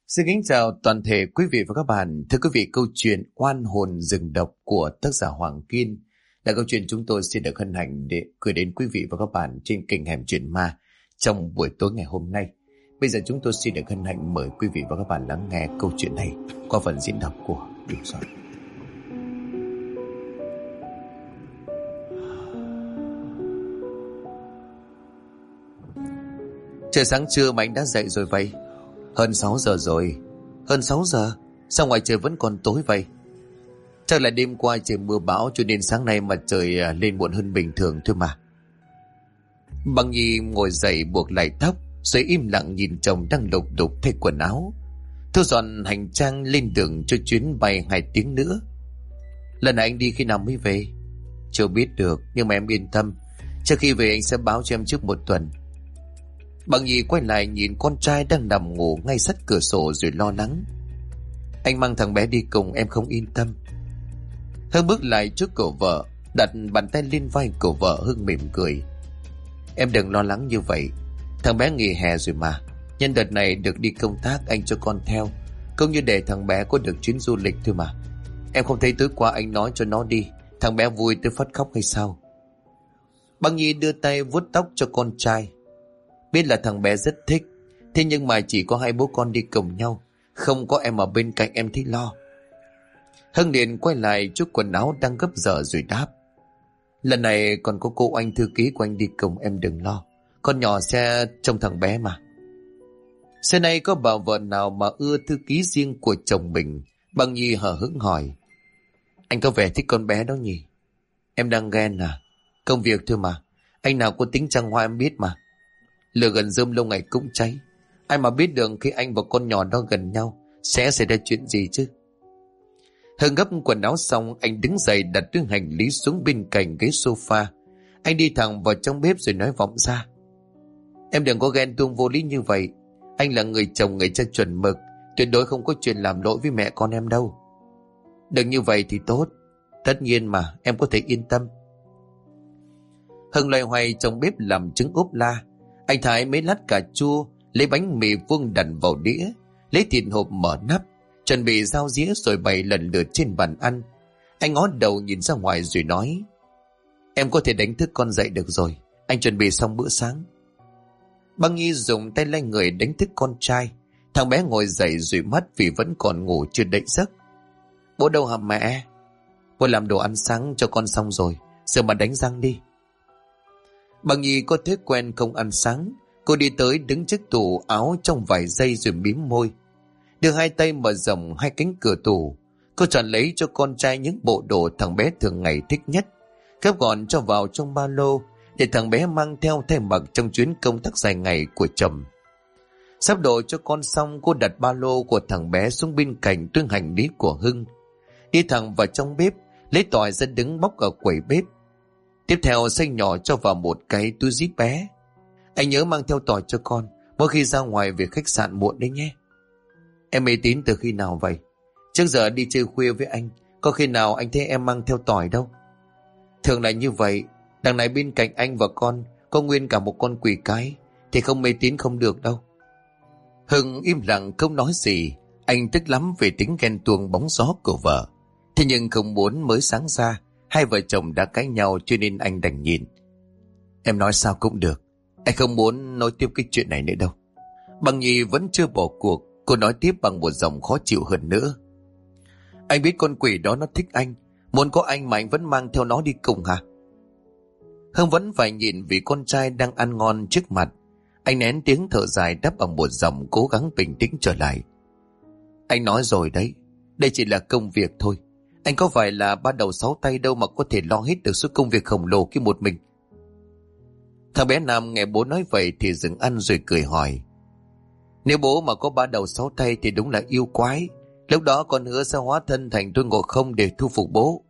Xin kính chào toàn thể quý vị và các bạn. Thưa quý vị, câu chuyện Oan hồn rừng độc của tác giả Hoàng Kiên là câu chuyện chúng tôi xin được hân hạnh để gửi đến quý vị và các bạn trên kênh Hẻm Chuyện Ma trong buổi tối ngày hôm nay. Bây giờ chúng tôi xin được hân hạnh mời quý vị và các bạn lắng nghe câu chuyện này qua phần diễn đọc của Đình Soạn. Trời sáng trưa mà anh đã dậy rồi vậy? Hơn 6 giờ rồi. Hơn 6 giờ? Sao ngoài trời vẫn còn tối vậy? Chắc là đêm qua trời mưa bão cho nên sáng nay mà trời lên muộn hơn bình thường thôi mà. Băng Nhi ngồi dậy buộc lại tóc, rồi im lặng nhìn chồng đang lục đục thay quần áo, thu dọn hành trang lên đường cho chuyến bay 2 tiếng nữa. Lần này anh đi khi nào mới về? Chưa biết được, nhưng mà em yên tâm, trước khi về anh sẽ báo cho em trước 1 tuần. Băng Nhi quay lại nhìn con trai đang nằm ngủ ngay sát cửa sổ rồi lo lắng. Anh mang thằng bé đi cùng em không yên tâm. Hưng bước lại trước cổ vợ, đặt bàn tay lên vai của vợ. Hưng mỉm cười. Em đừng lo lắng như vậy, thằng bé nghỉ hè rồi mà. Nhân đợt này được đi công tác anh cho con theo, cũng như để thằng bé có được chuyến du lịch thôi mà. Em không thấy tối qua anh nói cho nó đi, thằng bé vui tới phát khóc hay sao? Băng Nhi đưa tay vuốt tóc cho con trai. Biết là thằng bé rất thích, thế nhưng mà chỉ có 2 bố con đi cùng nhau, không có em ở bên cạnh em thấy lo. Hưng liền quay lại chút quần áo đang gấp dở rồi đáp. Lần này còn có cô anh thư ký của anh đi cùng, em đừng lo, con nhỏ sẽ trông thằng bé mà. Xưa nay có bà vợ nào mà ưa thư ký riêng của chồng mình? Băng Nhi hờ hững hỏi. Anh có vẻ thích con bé đó nhỉ? Em đang ghen à? Công việc thôi mà, anh nào có tính trăng hoa em biết mà. Lửa gần rơm lâu ngày cũng cháy, ai mà biết được khi anh và con nhỏ đó gần nhau sẽ xảy ra chuyện gì chứ. Hưng gấp quần áo xong, anh đứng dậy đặt túi hành lý xuống bên cạnh ghế sofa. Anh đi thẳng vào trong bếp rồi nói vọng ra. Em đừng có ghen tuông vô lý như vậy. Anh là người chồng người cha chuẩn mực, tuyệt đối không có chuyện làm lỗi với mẹ con em đâu. Đừng như vậy thì tốt. Tất nhiên mà, em có thể yên tâm. Hưng loay hoay trong bếp làm trứng ốp la. Anh thái mấy lát cà chua, lấy bánh mì vuông đặt vào đĩa, lấy thịt hộp mở nắp, chuẩn bị dao dĩa rồi bày lần lượt trên bàn ăn. Anh ngó đầu nhìn ra ngoài rồi nói. Em có thể đánh thức con dậy được rồi, anh chuẩn bị xong bữa sáng. Băng Nhi dùng tay lay người đánh thức con trai. Thằng bé ngồi dậy dụi mắt vì vẫn còn ngủ chưa đậy giấc. Bố đâu hả mẹ? Bố làm đồ ăn sáng cho con xong rồi, giờ mà đánh răng đi. Băng Nhi có thói quen không ăn sáng. Cô đi tới đứng trước tủ áo trong vài giây rồi mím môi, đưa 2 tay mở rộng 2 cánh cửa tủ. Cô chọn lấy cho con trai những bộ đồ thằng bé thường ngày thích nhất, gấp gọn cho vào trong ba lô để thằng bé mang theo thay mặc trong chuyến công tác dài ngày của chồng. Sắp đồ cho con xong, cô đặt ba lô của thằng bé xuống bên cạnh túi hành lý của Hưng, đi thẳng vào trong bếp lấy tỏi ra đứng bóc ở quầy bếp. Tiếp theo xay nhỏ cho vào một cái túi zip bé. Anh nhớ mang theo tỏi cho con mỗi khi ra ngoài về khách sạn muộn đấy nhé. Em mê tín từ khi nào vậy? Trước giờ đi chơi khuya với anh, có khi nào anh thấy em mang theo tỏi đâu. Thường là như vậy. Đằng này bên cạnh anh và con có nguyên cả một con quỷ cái, thì không mê tín không được đâu. Hưng im lặng không nói gì. Anh tức lắm về tính ghen tuông bóng gió của vợ. Thế nhưng không muốn mới sáng ra 2 vợ chồng đã cãi nhau, cho nên anh đành nhìn. Em nói sao cũng được, anh không muốn nói tiếp cái chuyện này nữa đâu. Băng Nhi vẫn chưa bỏ cuộc. Cô nói tiếp bằng một giọng khó chịu hơn nữa. Anh biết con quỷ đó nó thích anh, muốn có anh mà anh vẫn mang theo nó đi cùng hả? Hưng vẫn phải nhịn vì con trai đang ăn ngon trước mặt. Anh nén tiếng thở dài đáp bằng một giọng cố gắng bình tĩnh trở lại. Anh nói rồi đấy, đây chỉ là công việc thôi. Anh có phải là ba đầu 6 tay đâu mà có thể lo hết được số công việc khổng lồ kia một mình. Thằng bé Nam nghe bố nói vậy thì dừng ăn rồi cười hỏi. Nếu bố mà có 3 đầu 6 tay thì đúng là yêu quái. Lúc đó con hứa sẽ hóa thân thành Tôn Ngộ Không để thu phục bố.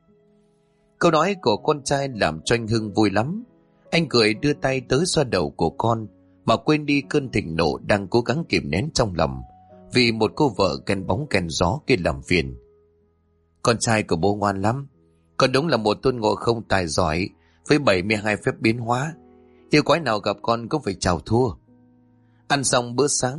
Câu nói của con trai làm cho anh Hưng vui lắm. Anh cười đưa tay tới xoa đầu của con, mà quên đi cơn thịnh nộ đang cố gắng kìm nén trong lòng vì một cô vợ ghen bóng ghen gió kia làm phiền. Con trai của bố ngoan lắm, con đúng là một Tôn Ngộ Không tài giỏi với 72 phép biến hóa. Yêu quái nào gặp con cũng phải chào thua. Ăn xong bữa sáng,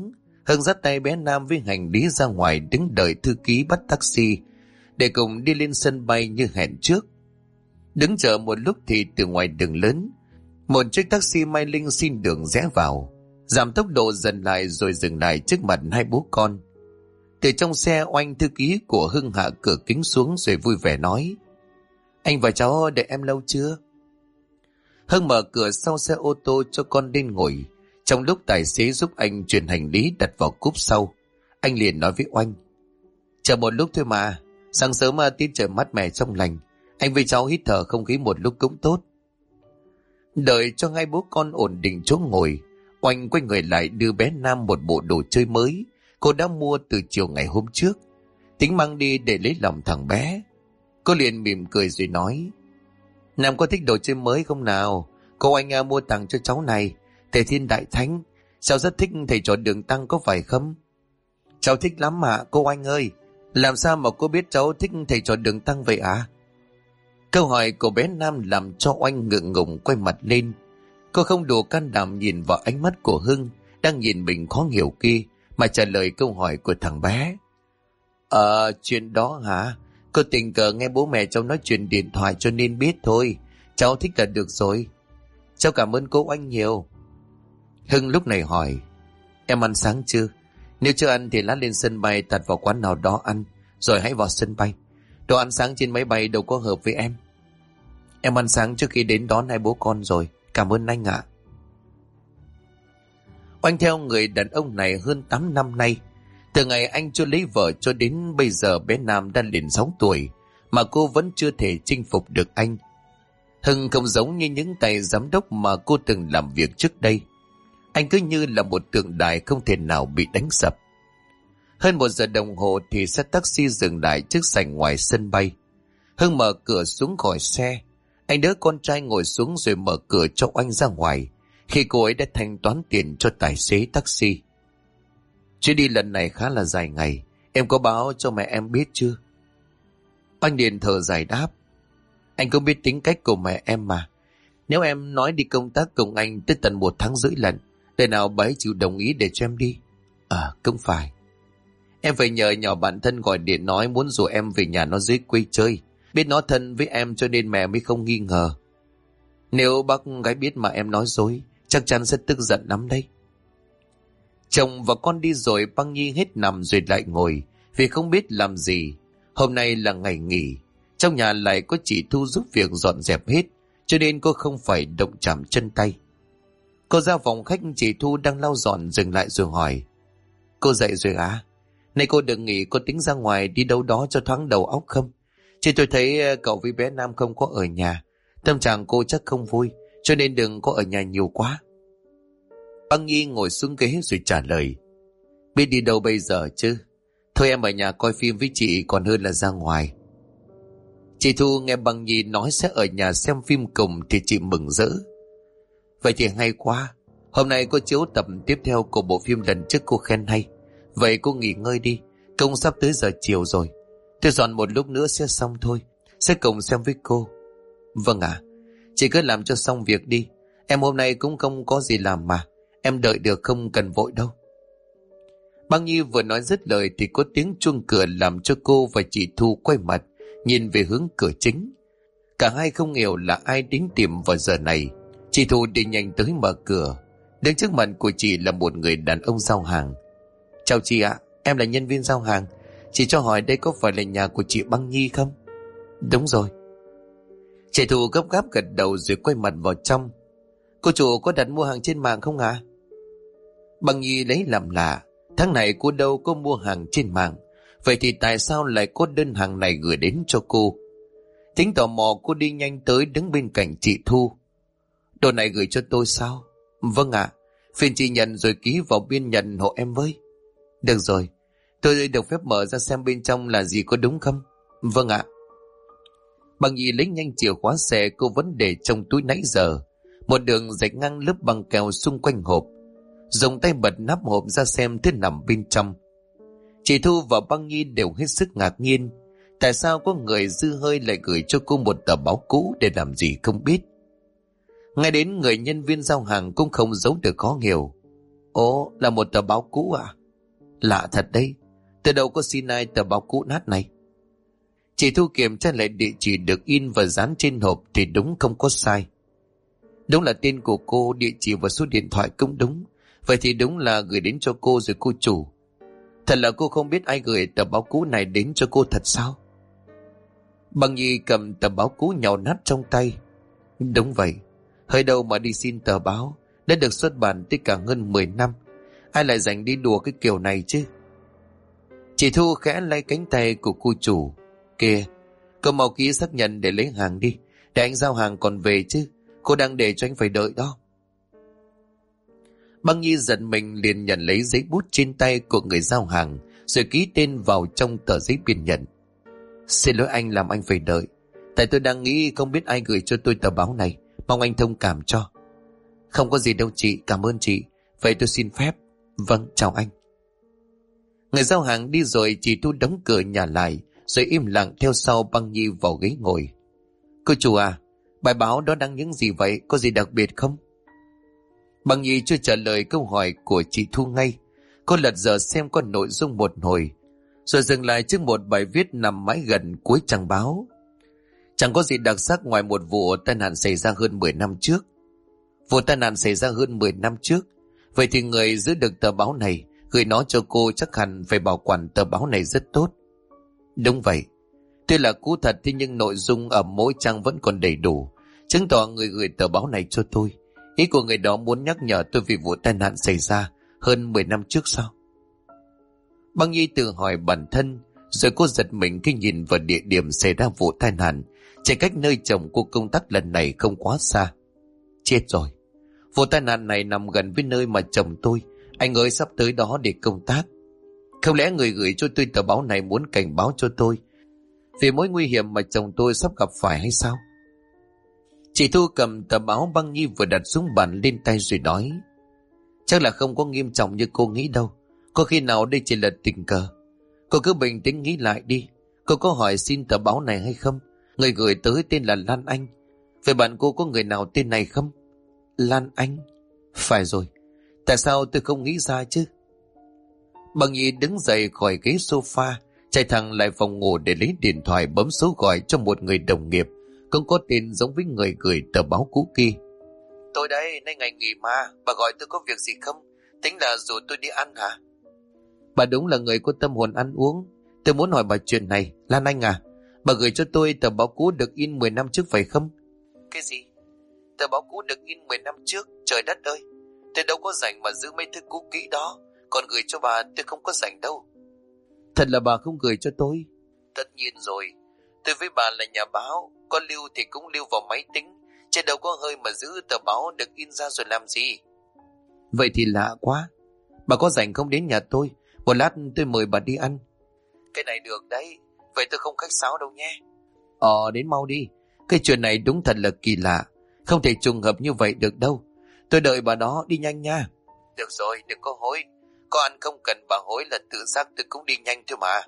Hưng dắt tay bé Nam với hành lý ra ngoài đứng đợi thư ký bắt taxi để cùng đi lên sân bay như hẹn trước. Đứng chờ một lúc thì từ ngoài đường lớn, một chiếc taxi Mai Linh xin đường rẽ vào, giảm tốc độ dần lại rồi dừng lại trước mặt hai bố con. Từ trong xe, Oanh thư ký của Hưng hạ cửa kính xuống rồi vui vẻ nói: "Anh và cháu đợi em lâu chưa?" Hưng mở cửa sau xe ô tô cho con lên ngồi. Trong lúc tài xế giúp anh chuyển hành lý đặt vào cốp sau, anh liền nói với Oanh: "Chờ một lúc thôi mà, sáng sớm tiết trời mát mẻ trong lành, anh với cháu hít thở không khí một lúc cũng tốt." Đợi cho hai bố con ổn định chỗ ngồi, Oanh quay người lại đưa bé Nam một bộ đồ chơi mới cô đã mua từ chiều ngày hôm trước, tính mang đi để lấy lòng thằng bé. Cô liền mỉm cười rồi nói: "Nam có thích đồ chơi mới không nào? Cô anh mua tặng cho cháu này, Thầy Thiên Đại Thánh. Cháu rất thích thầy trò Đường Tăng có phải không?" "Cháu thích lắm mà cô anh ơi. Làm sao mà cô biết cháu thích thầy trò Đường Tăng vậy à?" Câu hỏi của bé Nam làm cho Oanh ngượng ngùng quay mặt lên. Cô không đủ can đảm nhìn vào ánh mắt của Hưng đang nhìn mình khó hiểu kia mà trả lời câu hỏi của thằng bé. Chuyện đó hả? Cô tình cờ nghe bố mẹ cháu nói chuyện điện thoại cho nên biết thôi. Cháu thích là được rồi. Cháu cảm ơn cô Oanh nhiều." Hưng lúc này hỏi: "Em ăn sáng chưa? Nếu chưa ăn thì lát lên sân bay tạt vào quán nào đó ăn, rồi hãy vào sân bay. Đồ ăn sáng trên máy bay đâu có hợp với em." "Em ăn sáng trước khi đến đón hai bố con rồi. Cảm ơn anh ạ." Oanh theo người đàn ông này hơn 8 năm nay. Từ ngày anh chưa lấy vợ cho đến bây giờ bé Nam đã liền 6 tuổi mà cô vẫn chưa thể chinh phục được anh. Hưng không giống như những tay giám đốc mà cô từng làm việc trước đây. Anh cứ như là một tượng đài không thể nào bị đánh sập. Hơn 1 giờ đồng hồ thì xe taxi dừng lại trước sảnh ngoài sân bay. Hưng mở cửa xuống khỏi xe. Anh đỡ con trai ngồi xuống rồi mở cửa cho Oanh ra ngoài khi cô ấy đã thanh toán tiền cho tài xế taxi. "Chuyến đi lần này khá là dài ngày, em có báo cho mẹ em biết chưa?" Oanh liền thở dài đáp: "Anh cũng biết tính cách của mẹ em mà. Nếu em nói đi công tác cùng anh tới tận 1 tháng rưỡi lần, để nào bà ấy chịu đồng ý để cho em đi?" Cũng phải. Em phải nhờ nhỏ bạn thân gọi điện nói muốn rủ em về nhà nó dưới quê chơi. Biết nó thân với em cho nên mẹ mới không nghi ngờ. Nếu bác gái biết mà em nói dối, chắc chắn sẽ tức giận lắm đấy." Chồng và con đi rồi, Băng Nhi hết nằm rồi lại ngồi vì không biết làm gì. Hôm nay là ngày nghỉ, trong nhà lại có chị Thu giúp việc dọn dẹp hết, cho nên cô không phải động chạm chân tay. Cô ra phòng khách, chị Thu đang lau dọn dừng lại rồi hỏi: "Cô dậy rồi à? Nay cô đừng nghỉ, cô tính ra ngoài đi đâu đó cho thoáng đầu óc không? Chứ tôi thấy cậu với bé Nam không có ở nhà, tâm trạng cô chắc không vui, cho nên đừng có ở nhà nhiều quá." Băng Nhi ngồi xuống ghế rồi trả lời: "Biết đi đâu bây giờ chứ? Thôi em ở nhà coi phim với chị còn hơn là ra ngoài." Chị Thu nghe Băng Nhi nói sẽ ở nhà xem phim cùng thì chị mừng rỡ: "Vậy thì hay quá. Hôm nay cô chiếu tập tiếp theo của bộ phim lần trước cô khen hay. Vậy cô nghỉ ngơi đi, công sắp tới giờ chiều rồi. Tôi dọn một lúc nữa sẽ xong thôi, sẽ cùng xem với cô." "Vâng ạ, chị cứ làm cho xong việc đi. Em hôm nay cũng không có gì làm mà. Em đợi được, không cần vội đâu." Băng Nhi vừa nói dứt lời thì có tiếng chuông cửa làm cho cô và chị Thu quay mặt nhìn về hướng cửa chính. Cả hai không hiểu là ai đến tìm vào giờ này. Chị Thu đi nhanh tới mở cửa. Đứng trước mặt của chị là một người đàn ông giao hàng. "Chào chị ạ, em là nhân viên giao hàng. Chị cho hỏi đây có phải là nhà của chị Băng Nhi không?" "Đúng rồi." Chị Thu gấp gáp gật đầu rồi quay mặt vào trong. "Cô chủ có đặt mua hàng trên mạng không ạ?" Băng Nhi lấy làm lạ, tháng này cô đâu có mua hàng trên mạng, vậy thì tại sao lại có đơn hàng này gửi đến cho cô? Tính tò mò, cô đi nhanh tới đứng bên cạnh chị Thu. "Đồ này gửi cho tôi sao?" "Vâng ạ, phiền chị nhận rồi ký vào biên nhận hộ em với." "Được rồi, tôi được phép mở ra xem bên trong là gì có đúng không?" "Vâng ạ." Băng Nhi lấy nhanh chìa khóa xe cô vẫn để trong túi nãy giờ, một đường rạch ngang lớp băng keo xung quanh hộp, dùng tay bật nắp hộp ra xem thứ nằm bên trong. Chị Thu và Băng Nhi đều hết sức ngạc nhiên. Tại sao có người dư hơi lại gửi cho cô một tờ báo cũ để làm gì không biết. Ngay đến người nhân viên giao hàng cũng không giấu được khó hiểu: "Ồ, là một tờ báo cũ à?" Lạ thật đấy, tôi đâu có xin ai tờ báo cũ nát này. Chị Thu kiểm tra lại địa chỉ được in và dán trên hộp thì đúng không có sai. Đúng là tên của cô, địa chỉ và số điện thoại cũng đúng. Vậy thì đúng là gửi đến cho cô rồi cô chủ. Thật là cô không biết ai gửi tờ báo cũ này đến cho cô thật sao? Bằng Nhi cầm tờ báo cũ nhàu nát trong tay. Đúng vậy, hơi đâu mà đi xin tờ báo đã được xuất bản tới cả hơn 10 năm. Ai lại dành đi đùa cái kiểu này chứ? Chị Thu khẽ lay cánh tay của cô chủ. Kìa, cô mau ký xác nhận để lấy hàng đi, để anh giao hàng còn về chứ. Cô đang để cho anh phải đợi đó. Băng Nhi giật mình liền nhận lấy giấy bút trên tay của người giao hàng rồi ký tên vào trong tờ giấy biên nhận. Xin lỗi anh làm anh phải đợi. Tại tôi đang nghĩ không biết ai gửi cho tôi tờ báo này, mong anh thông cảm cho. Không có gì đâu chị, cảm ơn chị. Vậy tôi xin phép. Vâng, chào anh. Người giao hàng đi rồi, chị Thu đóng cửa nhà lại rồi im lặng theo sau Băng Nhi vào ghế ngồi. Cô chủ à, bài báo đó đăng những gì vậy, có gì đặc biệt không? Băng Nhi chưa trả lời câu hỏi của chị Thu ngay. Cô lật dở xem có nội dung một hồi rồi dừng lại trước một bài viết nằm mãi gần cuối trang báo. Chẳng có gì đặc sắc ngoài một vụ tai nạn xảy ra hơn 10 năm trước. Vụ tai nạn xảy ra hơn 10 năm trước. Vậy thì người giữ được tờ báo này gửi nó cho cô chắc hẳn phải bảo quản tờ báo này rất tốt. Đúng vậy, tuy là cũ thật thế nhưng nội dung ở mỗi trang vẫn còn đầy đủ, chứng tỏ người gửi tờ báo này cho tôi. Ý của người đó muốn nhắc nhở tôi vì vụ tai nạn xảy ra hơn 10 năm trước sao? Băng Nhi tự hỏi bản thân, rồi cô giật mình khi nhìn vào địa điểm xảy ra vụ tai nạn, chỉ cách nơi chồng cô công tác lần này không quá xa. Chết rồi, vụ tai nạn này nằm gần với nơi mà chồng tôi, anh ấy sắp tới đó để công tác. Không lẽ người gửi cho tôi tờ báo này muốn cảnh báo cho tôi về mối nguy hiểm mà chồng tôi sắp gặp phải hay sao? Chị Thu cầm tờ báo Băng Nhi vừa đặt xuống bàn lên tay rồi nói, chắc là không có nghiêm trọng như cô nghĩ đâu. Có khi nào đây chỉ là tình cờ. Cô cứ bình tĩnh nghĩ lại đi. Cô có hỏi xin tờ báo này hay không? Người gửi tới tên là Lan Anh. Vậy bạn cô có người nào tên này không? Lan Anh? Phải rồi, tại sao tôi không nghĩ ra chứ? Băng Nhi đứng dậy khỏi ghế sofa, chạy thẳng lại phòng ngủ để lấy điện thoại bấm số gọi cho một người đồng nghiệp cũng có tên giống với người gửi tờ báo cũ kia. Tôi đây, nay ngày nghỉ mà, bà gọi tôi có việc gì không? Tính là rủ tôi đi ăn hả? Bà đúng là người có tâm hồn ăn uống. Tôi muốn hỏi bà chuyện này, Lan Anh à, bà gửi cho tôi tờ báo cũ được in 10 năm trước phải không? Cái gì? Tờ báo cũ được in 10 năm trước? Trời đất ơi, tôi đâu có rảnh mà giữ mấy thứ cũ kỹ đó. Còn gửi cho bà tôi không có rảnh đâu. Thật là bà không gửi cho tôi? Tất nhiên rồi, tôi với bà là nhà báo, có lưu thì cũng lưu vào máy tính, chứ đâu có hơi mà giữ tờ báo được in ra rồi làm gì. Vậy thì lạ quá. Bà có rảnh không đến nhà tôi, một lát tôi mời bà đi ăn. Cái này được đấy, vậy tôi không khách sáo đâu nhé. Đến mau đi, cái chuyện này đúng thật là kỳ lạ, không thể trùng hợp như vậy được đâu. Tôi đợi bà đó, đi nhanh nha. Được rồi, đừng có hối. Có ăn không cần bà hối là tự giác tôi cũng đi nhanh thôi mà.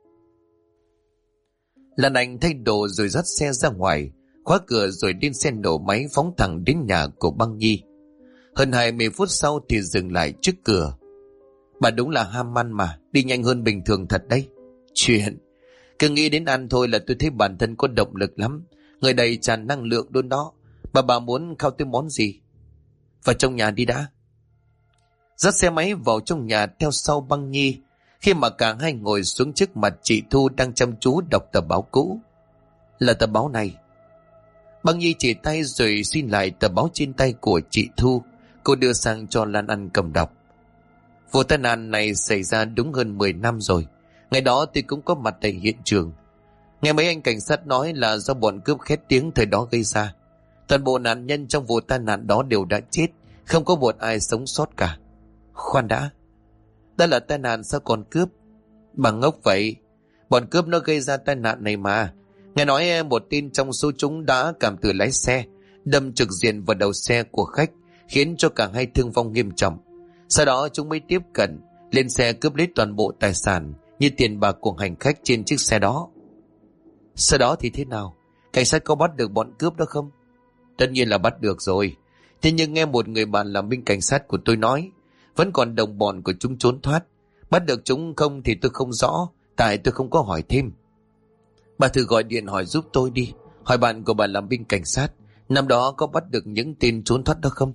Lan Anh thay đồ rồi dắt xe ra ngoài, khóa cửa rồi lên xe nổ máy phóng thẳng đến nhà của Băng Nhi. Hơn 20 phút sau thì dừng lại trước cửa. Bà đúng là ham ăn mà, đi nhanh hơn bình thường thật đấy. Chuyện, cứ nghĩ đến ăn thôi là tôi thấy bản thân có động lực lắm, người đầy tràn năng lượng luôn đó. Bà muốn khao tôi món gì? Vào trong nhà đi đã. Dắt xe máy vào trong nhà theo sau Băng Nhi. Khi mà cả hai ngồi xuống trước mặt chị Thu đang chăm chú đọc tờ báo cũ. Là tờ báo này. Băng Nhi chỉ tay rồi xin lại tờ báo trên tay của chị Thu. Cô đưa sang cho Lan Anh cầm đọc. Vụ tai nạn này xảy ra đúng hơn 10 năm rồi. Ngày đó tôi cũng có mặt tại hiện trường. Nghe mấy anh cảnh sát nói là do bọn cướp khét tiếng thời đó gây ra. Toàn bộ nạn nhân trong vụ tai nạn đó đều đã chết, không có một ai sống sót cả. Khoan đã, đó là tai nạn sao còn cướp? Bà ngốc vậy, bọn cướp nó gây ra tai nạn này mà. Nghe nói một tên trong số chúng đã cảm tử lái xe, đâm trực diện vào đầu xe của khách, khiến cho cả hai thương vong nghiêm trọng. Sau đó chúng mới tiếp cận, lên xe cướp lấy toàn bộ tài sản như tiền bạc của hành khách trên chiếc xe đó. Sau đó thì thế nào? Cảnh sát có bắt được bọn cướp đó không? Tất nhiên là bắt được rồi. Thế nhưng nghe một người bạn làm binh cảnh sát của tôi nói, vẫn còn đồng bọn của chúng trốn thoát. Bắt được chúng không thì tôi không rõ, tại tôi không có hỏi thêm. Bà thử gọi điện hỏi giúp tôi đi, hỏi bạn của bà làm binh cảnh sát, năm đó có bắt được những tên trốn thoát đó không?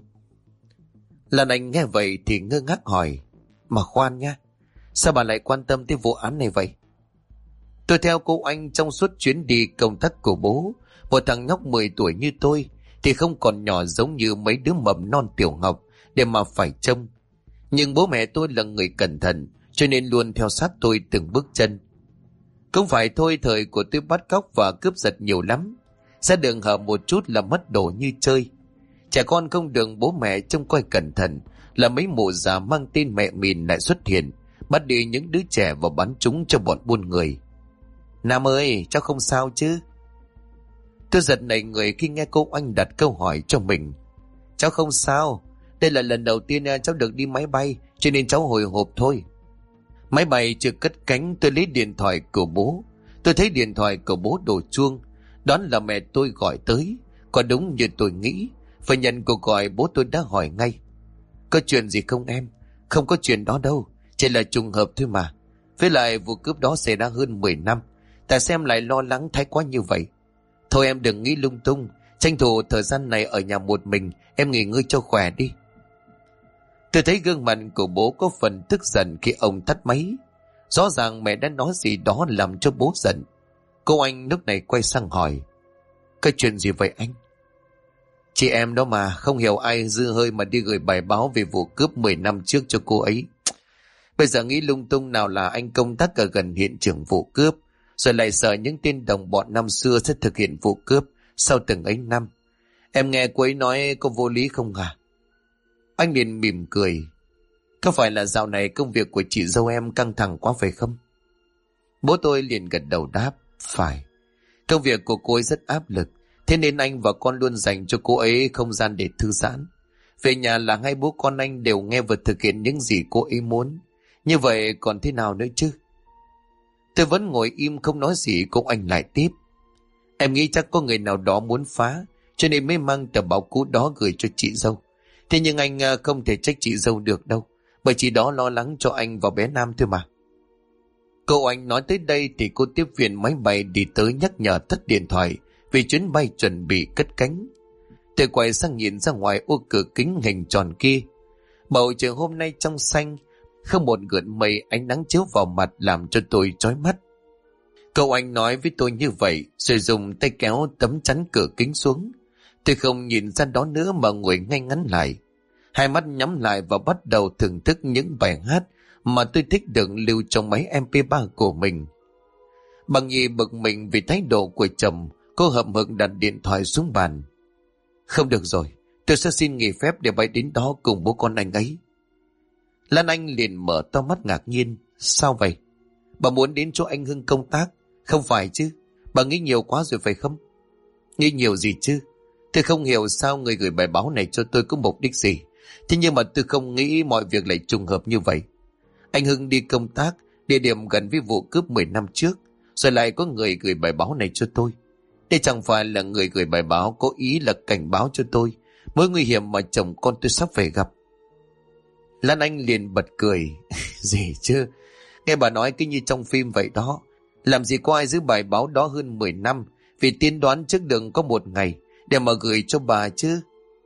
Lan Anh nghe vậy thì ngơ ngác hỏi, mà khoan nha, sao bà lại quan tâm tới vụ án này vậy? Tôi theo cô anh trong suốt chuyến đi công tác của bố. Một thằng nhóc 10 tuổi như tôi thì không còn nhỏ giống như mấy đứa mầm non tiểu học để mà phải trông. Nhưng bố mẹ tôi là người cẩn thận, cho nên luôn theo sát tôi từng bước chân. Không phải thôi, thời của tôi bắt cóc và cướp giật nhiều lắm. Ra đường hở một chút là mất đồ như chơi. Trẻ con không được bố mẹ trông coi cẩn thận là mấy mụ già mang tên mẹ mình lại xuất hiện, bắt đi những đứa trẻ và bán chúng cho bọn buôn người. Nam ơi, cháu không sao chứ? Tôi giật nảy người khi nghe cô anh đặt câu hỏi cho mình. Cháu không sao. Đây là lần đầu tiên cháu được đi máy bay, cho nên cháu hồi hộp thôi. Máy bay chưa cất cánh, tôi lấy điện thoại của bố. Tôi thấy điện thoại của bố đổ chuông. Đoán là mẹ tôi gọi tới. Có đúng như tôi nghĩ. Phải nhận cuộc gọi, bố tôi đã hỏi ngay. Có chuyện gì không em? Không có chuyện đó đâu, chỉ là trùng hợp thôi mà. Với lại vụ cướp đó xảy ra hơn 10 năm. Tại sao em lại lo lắng thái quá như vậy? Thôi em đừng nghĩ lung tung. Tranh thủ thời gian này ở nhà một mình, em nghỉ ngơi cho khỏe đi. Tôi thấy gương mặt của bố có phần tức giận khi ông tắt máy. Rõ ràng mẹ đã nói gì đó làm cho bố giận. Cô anh lúc này quay sang hỏi, cái chuyện gì vậy anh? Chị em đó mà, không hiểu ai dư hơi mà đi gửi bài báo về vụ cướp 10 năm trước cho cô ấy. Bây giờ nghĩ lung tung, nào là anh công tác ở gần hiện trường vụ cướp, rồi lại sợ những tên đồng bọn năm xưa sẽ thực hiện vụ cướp sau từng ấy năm. Em nghe cô ấy nói có vô lý không à? Anh liền mỉm cười. Có phải là dạo này công việc của chị dâu em căng thẳng quá phải không? Bố tôi liền gật đầu đáp, phải. Công việc của cô ấy rất áp lực, thế nên anh và con luôn dành cho cô ấy không gian để thư giãn. Về nhà là hai bố con anh đều nghe và thực hiện những gì cô ấy muốn. Như vậy còn thế nào nữa chứ? Tôi vẫn ngồi im không nói gì. Cô anh lại tiếp, em nghĩ chắc có người nào đó muốn phá, cho nên mới mang tờ báo cũ đó gửi cho chị dâu. Thế nhưng anh không thể trách chị dâu được đâu, bởi chị đó lo lắng cho anh và bé Nam thôi mà. Cô anh nói tới đây thì cô tiếp viên máy bay đi tới nhắc nhở tắt điện thoại vì chuyến bay chuẩn bị cất cánh. Tôi quay sang nhìn ra ngoài ô cửa kính hình tròn kia. Bầu trời hôm nay trong xanh, không một gợn mây, ánh nắng chiếu vào mặt làm cho tôi chói mắt. Cậu anh nói với tôi như vậy rồi dùng tay kéo tấm chắn cửa kính xuống. Tôi không nhìn ra đó nữa mà ngồi ngay ngắn lại, hai mắt nhắm lại và bắt đầu thưởng thức những bài hát mà tôi thích được lưu trong máy MP3 của mình. Bằng Nhi bực mình vì thái độ của chồng, cô hậm hực đặt điện thoại xuống bàn. Không được rồi, tôi sẽ xin nghỉ phép để bay đến đó cùng bố con anh ấy. Lan Anh liền mở to mắt ngạc nhiên. Sao vậy? Bà muốn đến chỗ anh Hưng công tác? Không phải chứ, bà nghĩ nhiều quá rồi phải không? Nghĩ nhiều gì chứ? Tôi không hiểu sao người gửi bài báo này cho tôi có mục đích gì. Thế nhưng mà tôi không nghĩ mọi việc lại trùng hợp như vậy. Anh Hưng đi công tác, địa điểm gần với vụ cướp 10 năm trước, rồi lại có người gửi bài báo này cho tôi. Đây chẳng phải là người gửi bài báo có ý là cảnh báo cho tôi mối nguy hiểm mà chồng con tôi sắp phải gặp. Lan Anh liền bật cười. Gì chứ? Nghe bà nói cứ như trong phim vậy đó. Làm gì có ai giữ bài báo đó hơn 10 năm vì tiên đoán trước đừng có một ngày để mà gửi cho bà chứ.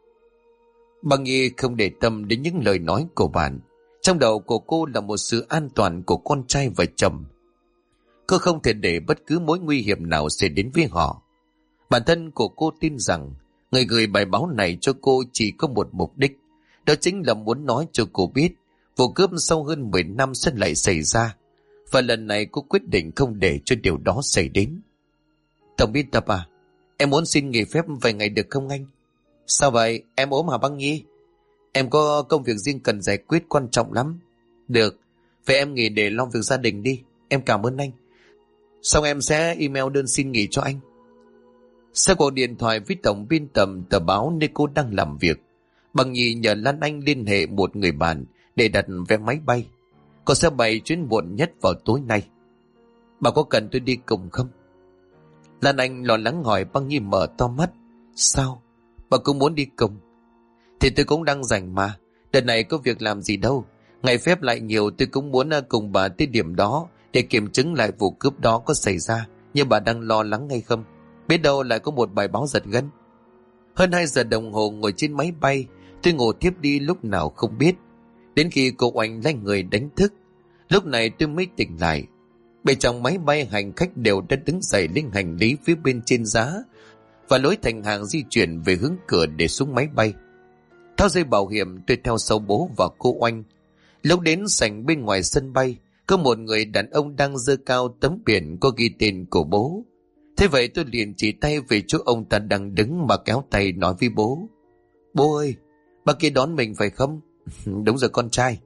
Bà Nhi không để tâm đến những lời nói của bạn. Trong đầu của cô là một sự an toàn của con trai và chồng. Cô không thể để bất cứ mối nguy hiểm nào xảy đến với họ. Bản thân của cô tin rằng người gửi bài báo này cho cô chỉ có một mục đích. Đó chính là muốn nói cho cô biết vụ cướp sau hơn 10 năm sẽ lại xảy ra. Và lần này cô quyết định không để cho điều đó xảy đến. Tổng biên tập à, em muốn xin nghỉ phép vài ngày được không anh? Sao vậy, em ốm hả băng Nhi? Em có công việc riêng cần giải quyết quan trọng lắm. Được, vậy em nghỉ để lo việc gia đình đi. Em cảm ơn anh. Xong em sẽ email đơn xin nghỉ cho anh. Sau cuộc điện thoại với tổng biên tập tờ báo nơi cô đang làm việc, Bằng Nhi nhờ Lan Anh liên hệ một người bạn để đặt vé máy bay. Cô sẽ bay chuyến muộn nhất vào tối nay. Bà có cần tôi đi cùng không? Lan Anh lo lắng hỏi. Băng Nhi mở to mắt. Sao? Bà cũng muốn đi cùng? Thì tôi cũng đang rảnh mà. Đợt này có việc làm gì đâu. Ngày phép lại nhiều, tôi cũng muốn cùng bà tới điểm đó để kiểm chứng lại vụ cướp đó có xảy ra. Nhưng bà đang lo lắng hay không? Biết đâu lại có một bài báo giật gân. Hơn 2 giờ đồng hồ ngồi trên máy bay, tôi ngủ thiếp đi lúc nào không biết. Đến khi cô Oanh lấy người đánh thức, lúc này tôi mới tỉnh lại. Bên trong máy bay hành khách đều đã đứng dậy lên hành lý phía bên trên giá và lối thành hàng di chuyển về hướng cửa để xuống máy bay. Tháo dây bảo hiểm, tôi theo sau bố và cô Oanh. Lúc đến sảnh bên ngoài sân bay, có một người đàn ông đang giơ cao tấm biển có ghi tên của bố. Thế vậy tôi liền chỉ tay về chỗ ông ta đang đứng mà kéo tay nói với bố: Bố ơi, bác kia đón mình phải không? Đúng rồi con trai.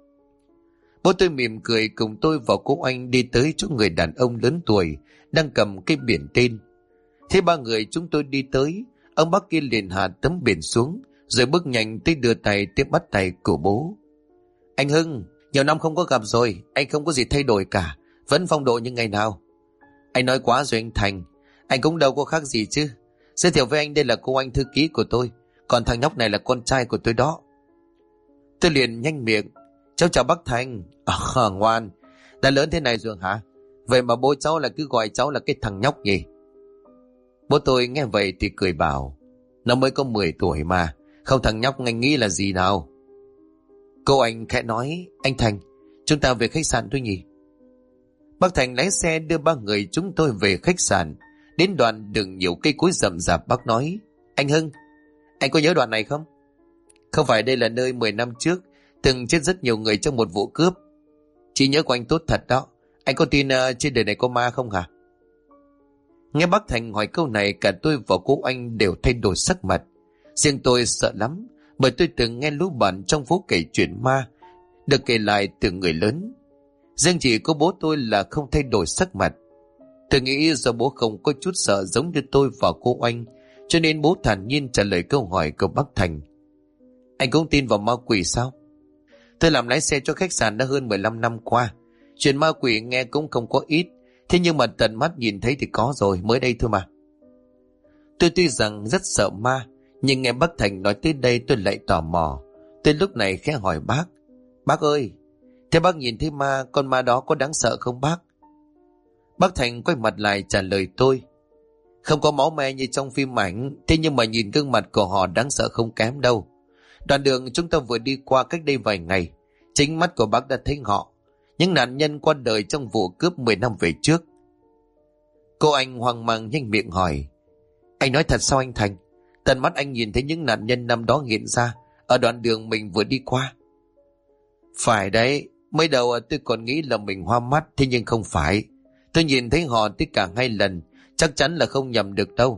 Bố tôi mỉm cười cùng tôi và cô Anh đi tới chỗ người đàn ông lớn tuổi đang cầm cái biển tên. Thế ba người chúng tôi đi tới, ông bác kia liền hạ tấm biển xuống rồi bước nhanh tới đưa tay tiếp bắt tay của bố. Anh Hưng, nhiều năm không có gặp rồi, anh không có gì thay đổi cả, vẫn phong độ như ngày nào. Anh nói quá rồi anh Thành, anh cũng đâu có khác gì chứ. Giới thiệu với anh, đây là cô Anh thư ký của tôi, còn thằng nhóc này là con trai của tôi đó. Tôi liền nhanh miệng: Cháu chào bác Thành. Ngoan, đã lớn thế này rồi hả? Vậy mà bố cháu lại cứ gọi cháu là cái thằng nhóc nhỉ? Bố tôi nghe vậy thì cười bảo: Nó mới có 10 tuổi mà, không thằng nhóc anh nghĩ là gì nào? Cô Anh khẽ nói: Anh Thành, chúng ta về khách sạn thôi nhỉ? Bác Thành lái xe đưa ba người chúng tôi về khách sạn. Đến đoạn đường nhiều cây cối rậm rạp, bác nói: Anh Hưng, anh có nhớ đoạn này không? Không phải đây là nơi 10 năm trước từng chết rất nhiều người trong một vụ cướp. Trí nhớ của anh tốt thật đó. Anh có tin trên đời này có ma không hả? Nghe bác Thành hỏi câu này, cả tôi và cô Anh đều thay đổi sắc mặt. Riêng tôi sợ lắm, bởi tôi từng nghe lũ bạn trong phố kể chuyện ma được kể lại từ người lớn. Riêng chỉ có bố tôi là không thay đổi sắc mặt. Tôi nghĩ do bố không có chút sợ giống như tôi và cô Anh, cho nên bố thản nhiên trả lời câu hỏi của bác Thành. Anh cũng tin vào ma quỷ sao? Tôi làm lái xe cho khách sạn đã hơn 15 năm qua. Chuyện ma quỷ nghe cũng không có ít, thế nhưng mà tận mắt nhìn thấy thì có rồi, mới đây thôi mà. Tôi tuy rằng rất sợ ma, nhưng nghe bác Thành nói tới đây tôi lại tò mò. Tôi lúc này khẽ hỏi bác: Bác ơi, thế bác nhìn thấy ma, con ma đó có đáng sợ không bác? Bác Thành quay mặt lại trả lời tôi: Không có máu me như trong phim ảnh, thế nhưng mà nhìn gương mặt của họ đáng sợ không kém đâu. Đoạn đường chúng ta vừa đi qua cách đây vài ngày, chính mắt của bác đã thấy họ, những nạn nhân qua đời trong vụ cướp 10 năm về trước. Cô Anh hoang mang nhanh miệng hỏi: Anh nói thật sao anh Thành? Tận mắt anh nhìn thấy những nạn nhân năm đó hiện ra ở đoạn đường mình vừa đi qua? Phải đấy, mới đầu tôi còn nghĩ là mình hoa mắt, thế nhưng không phải. Tôi nhìn thấy họ tới cả 2 lần, chắc chắn là không nhầm được đâu.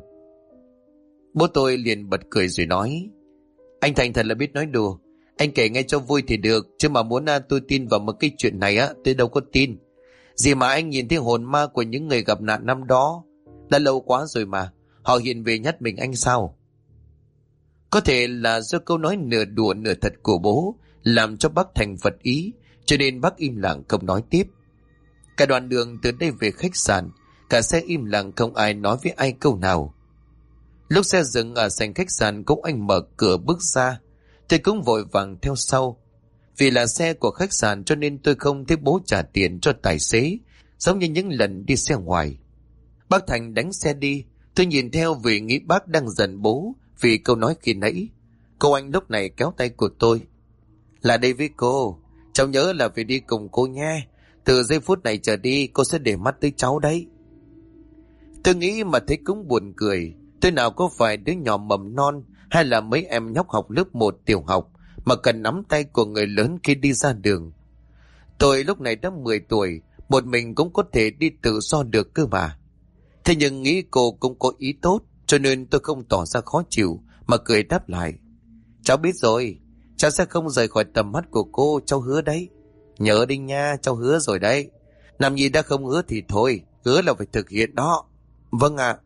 Bố tôi liền bật cười rồi nói: Anh Thành thật là biết nói đùa. Anh kể nghe cho vui thì được, chứ mà muốn tôi tin vào một cái chuyện này tôi đâu có tin. Gì mà anh nhìn thấy hồn ma của những người gặp nạn năm đó. Đã lâu quá rồi mà, họ hiện về nhắc mình anh sao? Có thể là do câu nói nửa đùa nửa thật của bố làm cho bác Thành phật ý, cho nên bác im lặng không nói tiếp. Cả đoạn đường từ đây về khách sạn, cả xe im lặng không ai nói với ai câu nào. Lúc xe dừng ở sảnh khách sạn, cũng anh mở cửa bước ra, tôi cũng vội vàng theo sau. Vì là xe của khách sạn cho nên tôi không thấy bố trả tiền cho tài xế, giống như những lần đi xe ngoài. Bác Thành đánh xe đi, tôi nhìn theo vì nghĩ bác đang giận bố vì câu nói khi nãy. Cô Anh lúc này kéo tay của tôi: Là đây với cô, cháu nhớ là phải đi cùng cô nha. Từ giây phút này trở đi cô sẽ để mắt tới cháu đấy. Tôi nghĩ mà thấy cũng buồn cười. Tôi nào có phải đứa nhỏ mầm non hay là mấy em nhóc học lớp 1 tiểu học mà cần nắm tay của người lớn khi đi ra đường. Tôi lúc này đã 10 tuổi, một mình cũng có thể đi tự do được cơ mà. Thế nhưng nghĩ cô cũng có ý tốt, cho nên tôi không tỏ ra khó chịu mà cười đáp lại: Cháu biết rồi, cháu sẽ không rời khỏi tầm mắt của cô, cháu hứa đấy. Nhớ đi nha, cháu hứa rồi đấy. Làm gì đã không hứa thì thôi, hứa là phải thực hiện đó. Vâng ạ.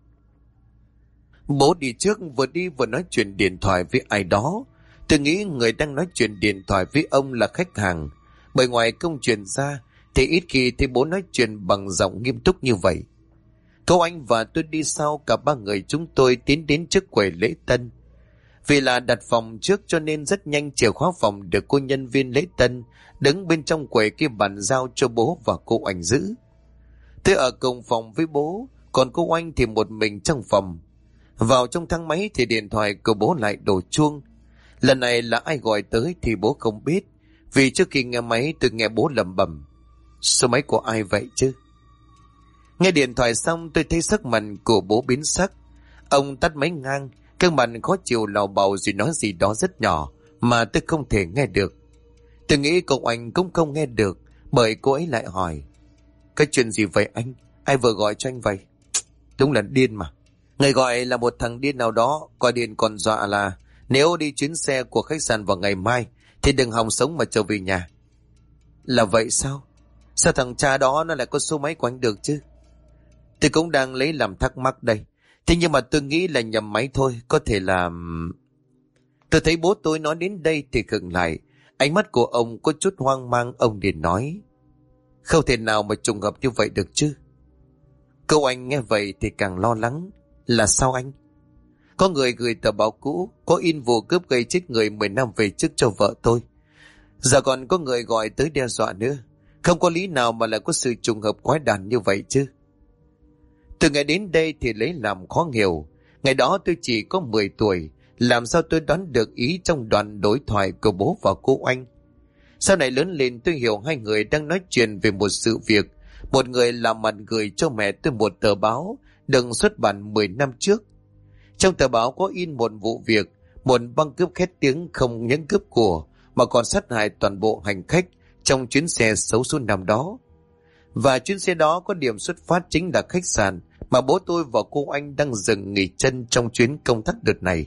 Bố đi trước, vừa đi vừa nói chuyện điện thoại với ai đó. Tôi nghĩ người đang nói chuyện điện thoại với ông là khách hàng, bởi ngoài công chuyện ra thì ít khi thấy bố nói chuyện bằng giọng nghiêm túc như vậy. Cô Anh và tôi đi sau, cả ba người chúng tôi tiến đến trước quầy lễ tân. Vì là đặt phòng trước cho nên rất nhanh chìa khóa phòng được cô nhân viên lễ tân đứng bên trong quầy kia bàn giao cho bố và cô Oanh giữ. Tôi ở cùng phòng với bố, còn cô Oanh thì một mình trong phòng. Vào trong thang máy thì điện thoại của bố lại đổ chuông. Lần này là ai gọi tới thì bố không biết, vì trước khi nghe máy tôi nghe bố lẩm bẩm: số máy của ai vậy chứ? Nghe điện thoại xong tôi thấy sắc mặt của bố biến sắc. Ông tắt máy ngang, gương mặt khó chịu lào bào rồi nói gì đó rất nhỏ mà tôi không thể nghe được. Tôi nghĩ cậu Anh cũng không nghe được, bởi cô ấy lại hỏi: cái chuyện gì vậy anh? Ai vừa gọi cho anh vậy? Đúng là điên mà. Người gọi là một thằng điên nào đó, gọi điện còn dọa là nếu đi chuyến xe của khách sạn vào ngày mai thì đừng hòng sống mà trở về nhà. Là vậy sao? Sao thằng cha đó nó lại có số máy của anh được chứ? Tôi cũng đang lấy làm thắc mắc đây. Thế nhưng mà tôi nghĩ là nhầm máy thôi, có thể là... Tôi thấy bố tôi nói đến đây thì khựng lại. Ánh mắt của ông có chút hoang mang, ông liền nói: không thể nào mà trùng hợp như vậy được chứ. Cậu Anh nghe vậy thì càng lo lắng. Là sao anh? Có người gửi tờ báo cũ có in vụ cướp gây chết người 10 năm về trước cho vợ tôi. Giờ còn có người gọi tới đe dọa nữa. Không có lý nào mà lại có sự trùng hợp quái đản như vậy chứ. Từ ngày đến đây thì lấy làm khó hiểu. Ngày đó tôi chỉ có 10 tuổi. Làm sao tôi đoán được ý trong đoạn đối thoại của bố và cô Anh? Sau này lớn lên tôi hiểu hai người đang nói chuyện về một sự việc. Một người làm mặt gửi cho mẹ tôi một tờ báo đừng xuất bản 10 năm trước. Trong tờ báo có in một vụ việc, một băng cướp khét tiếng không những cướp của mà còn sát hại toàn bộ hành khách trong chuyến xe xấu số năm đó. Và chuyến xe đó có điểm xuất phát chính là khách sạn mà bố tôi và cô Anh đang dừng nghỉ chân trong chuyến công tác đợt này.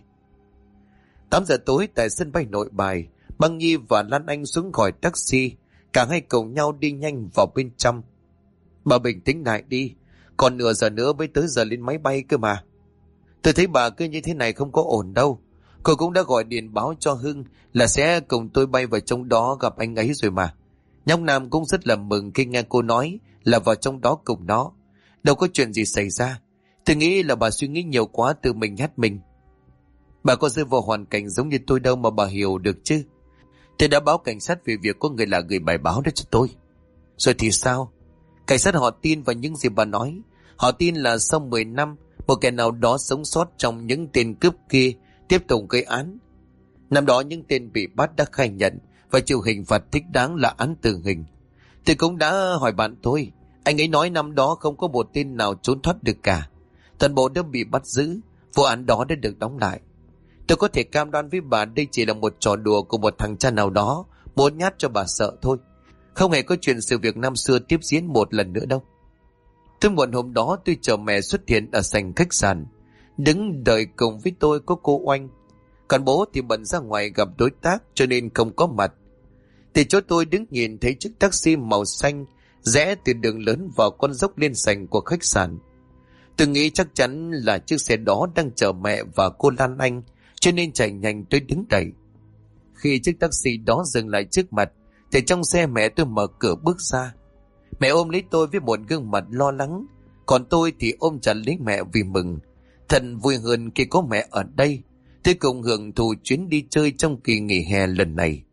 8 giờ tối tại sân bay Nội Bài, Băng Nhi và Lan Anh xuống khỏi taxi, cả hai cùng nhau đi nhanh vào bên trong. Bà bình tĩnh lại đi, còn nửa giờ nữa mới tới giờ lên máy bay cơ mà. Tôi thấy bà cứ như thế này không có ổn đâu. Cô cũng đã gọi điện báo cho Hưng là sẽ cùng tôi bay vào trong đó gặp anh ấy rồi mà. Nhóc Nam cũng rất là mừng khi nghe cô nói là vào trong đó cùng nó. Đâu có chuyện gì xảy ra. Tôi nghĩ là bà suy nghĩ nhiều quá, tự mình hét mình. Bà có rơi vào hoàn cảnh giống như tôi đâu mà bà hiểu được chứ. Tôi đã báo cảnh sát về việc có người lạ gửi bài báo đó cho tôi. Rồi thì sao? Cảnh sát họ tin vào những gì bà nói. Họ tin là sau 10 năm một kẻ nào đó sống sót trong những tên cướp kia tiếp tục gây án. Năm đó những tên bị bắt đã khai nhận và chịu hình phạt thích đáng là án tử hình. Tôi cũng đã hỏi bạn tôi, anh ấy nói năm đó không có một tên nào trốn thoát được cả. Toàn bộ đều bị bắt giữ, vụ án đó đã được đóng lại. Tôi có thể cam đoan với bà đây chỉ là một trò đùa của một thằng cha nào đó muốn nhát cho bà sợ thôi. Không hề có chuyện sự việc năm xưa tiếp diễn một lần nữa đâu. Tôi muộn hôm đó tôi chờ mẹ xuất hiện ở sảnh khách sạn, đứng đợi cùng với tôi có cô Oanh. Còn bố thì bận ra ngoài gặp đối tác cho nên không có mặt. Thì chỗ tôi đứng nhìn thấy chiếc taxi màu xanh rẽ từ đường lớn vào con dốc lên sảnh của khách sạn. Tôi nghĩ chắc chắn là chiếc xe đó đang chở mẹ và cô Lan Anh, cho nên chạy nhanh tôi đứng đẩy. Khi chiếc taxi đó dừng lại trước mặt thì trong xe mẹ tôi mở cửa bước ra. Mẹ ôm lấy tôi với một gương mặt lo lắng, còn tôi thì ôm chặt lấy mẹ vì mừng. Thật vui hơn khi có mẹ ở đây. Tôi cùng hưởng thụ chuyến đi chơi trong kỳ nghỉ hè lần này.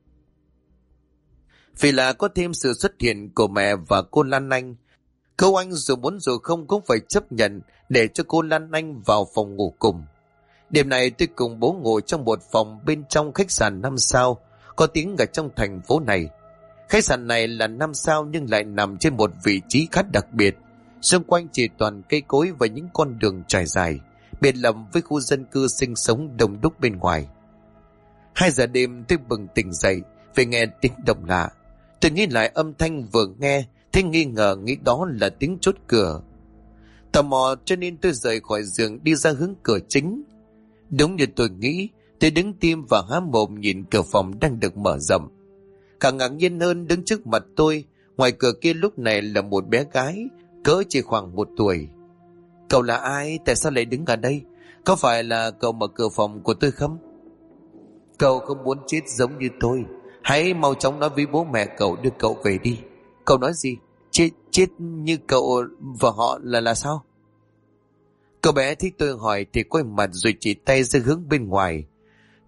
Vì là có thêm sự xuất hiện của mẹ và cô Lan Anh, cô Anh dù muốn dù không cũng phải chấp nhận để cho cô Lan Anh vào phòng ngủ cùng. Đêm này tôi cùng bố ngồi trong một phòng bên trong khách sạn 5 sao có tiếng ở trong thành phố này. Khách sạn này là 5 sao nhưng lại nằm trên một vị trí khá đặc biệt. Xung quanh chỉ toàn cây cối và những con đường trải dài, biệt lập với khu dân cư sinh sống đông đúc bên ngoài. 2 giờ đêm tôi bừng tỉnh dậy vì nghe tiếng động lạ. Tôi nghĩ lại âm thanh vừa nghe, thế nghi ngờ nghĩ đó là tiếng chốt cửa. Tò mò cho nên tôi rời khỏi giường đi ra hướng cửa chính. Đúng như tôi nghĩ, tôi đứng tim và há mồm nhìn cửa phòng đang được mở rộng. Càng ngạc nhiên hơn, đứng trước mặt tôi, ngoài cửa kia lúc này là một bé gái, cỡ chỉ khoảng 1 tuổi. Cậu là ai? Tại sao lại đứng ở đây? Có phải là cậu mở cửa phòng của tôi không? Cậu không muốn chết giống như tôi. Hãy mau chóng nói với bố mẹ cậu đưa cậu về đi. Cậu nói gì? Chết như cậu và họ là sao? Cậu bé thấy tôi hỏi thì quay mặt rồi chỉ tay ra hướng bên ngoài.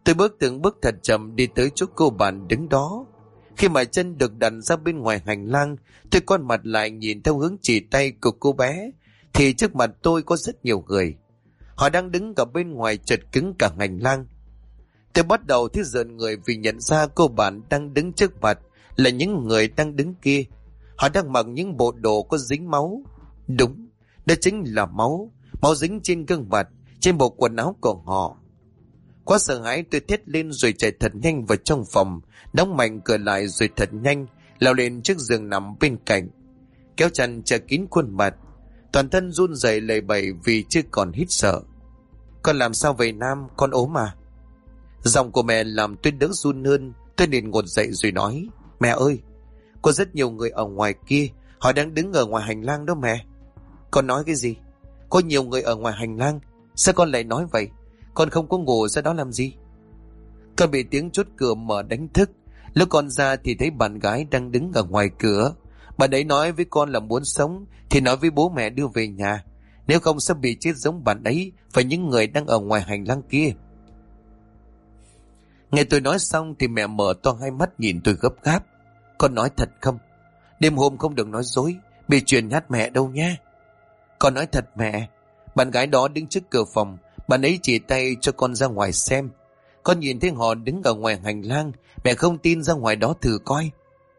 Tôi bước từng bước thật chậm đi tới chỗ cô bạn đứng đó. Khi mà chân được đặt ra bên ngoài hành lang, tôi quay mặt lại nhìn theo hướng chỉ tay của cô bé, thì trước mặt tôi có rất nhiều người. Họ đang đứng ở bên ngoài chật cứng cả hành lang. Tôi bắt đầu thấy rợn người vì nhận ra cô bạn đang đứng trước mặt là những người đang đứng kia. Họ đang mặc những bộ đồ có dính máu. Đúng, đó chính là máu. Máu dính trên gương mặt, trên bộ quần áo của họ. Quá sợ hãi tôi thét lên rồi chạy thật nhanh vào trong phòng, đóng mạnh cửa lại rồi thật nhanh leo lên chiếc giường nằm bên cạnh, kéo chăn che kín khuôn mặt, toàn thân run rẩy lầy bẩy vì chưa còn hít sợ. Con làm sao vậy Nam, con ốm à? Giọng của mẹ làm tôi đỡ run hơn. Tôi liền ngồi dậy rồi nói: Mẹ ơi, có rất nhiều người ở ngoài kia, họ đang đứng ở ngoài hành lang đó mẹ. Con nói cái gì? Có nhiều người ở ngoài hành lang? Sao con lại nói vậy? Con không có ngủ ra đó làm gì? Con bị tiếng chốt cửa mở đánh thức. Lúc con ra thì thấy bạn gái đang đứng ở ngoài cửa. Bạn ấy nói với con là muốn sống thì nói với bố mẹ đưa về nhà, nếu không sẽ bị chết giống bạn ấy và những người đang ở ngoài hành lang kia. Nghe tôi nói xong thì mẹ mở to hai mắt nhìn tôi gấp gáp. Con nói thật không? Đêm hôm không được nói dối, bị truyền nhát mẹ đâu nha. Con nói thật mẹ. Bạn gái đó đứng trước cửa phòng, bạn ấy chỉ tay cho con ra ngoài xem. Con nhìn thấy họ đứng ở ngoài hành lang. Mẹ không tin, ra ngoài đó thử coi.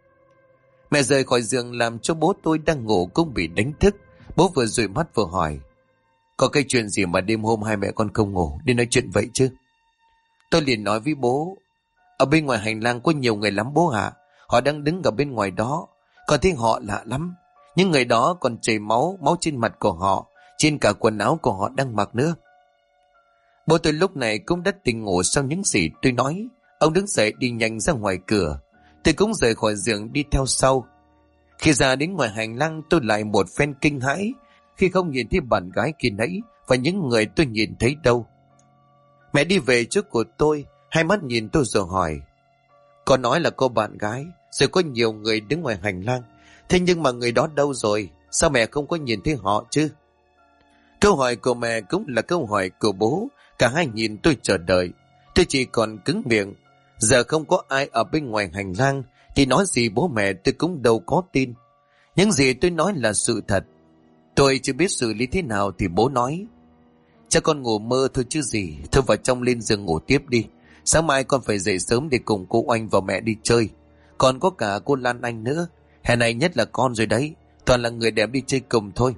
Mẹ rời khỏi giường làm cho bố tôi đang ngủ cũng bị đánh thức. Bố vừa dụi mắt vừa hỏi: Có cái chuyện gì mà đêm hôm hai mẹ con không ngủ, đi nói chuyện vậy chứ? Tôi liền nói với bố: Ở bên ngoài hành lang có nhiều người lắm bố ạ. Họ đang đứng ở bên ngoài đó. Con thấy họ lạ lắm. Những người đó còn chảy máu, máu trên mặt của họ, trên cả quần áo của họ đang mặc nữa. Bố tôi lúc này cũng đã tỉnh ngủ sau những gì tôi nói. Ông đứng dậy đi nhanh ra ngoài cửa. Tôi cũng rời khỏi giường đi theo sau. Khi ra đến ngoài hành lang tôi lại một phen kinh hãi khi không nhìn thấy bạn gái kia nãy và những người tôi nhìn thấy đâu. Mẹ đi về trước của tôi, hai mắt nhìn tôi rồi hỏi: Con nói là cô bạn gái, rồi có nhiều người đứng ngoài hành lang. Thế nhưng mà người đó đâu rồi? Sao mẹ không có nhìn thấy họ chứ? Câu hỏi của mẹ cũng là câu hỏi của bố. Cả hai nhìn tôi chờ đợi. Tôi chỉ còn cứng miệng. Giờ không có ai ở bên ngoài hành lang thì nói gì bố mẹ tôi cũng đâu có tin. Những gì tôi nói là sự thật. Tôi chưa biết xử lý thế nào thì bố nói: Chắc con ngủ mơ thôi chứ gì. Thôi vào trong lên giường ngủ tiếp đi. Sáng mai con phải dậy sớm để cùng cô Oanh và mẹ đi chơi. Còn có cả cô Lan Anh nữa. Hè này nhất là con rồi đấy. Toàn là người đẹp đi chơi cùng thôi.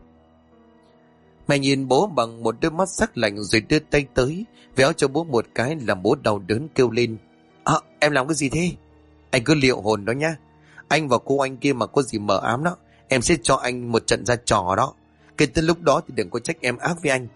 Mẹ nhìn bố bằng một đôi mắt sắc lạnh rồi đưa tay tới véo cho bố một cái làm bố đau đớn kêu lên: Em làm cái gì thế? Anh cứ liệu hồn đó nhá. Anh và cô Anh kia mà có gì mờ ám đó, em sẽ cho anh một trận ra trò đó. Kể từ lúc đó thì đừng có trách em ác với anh.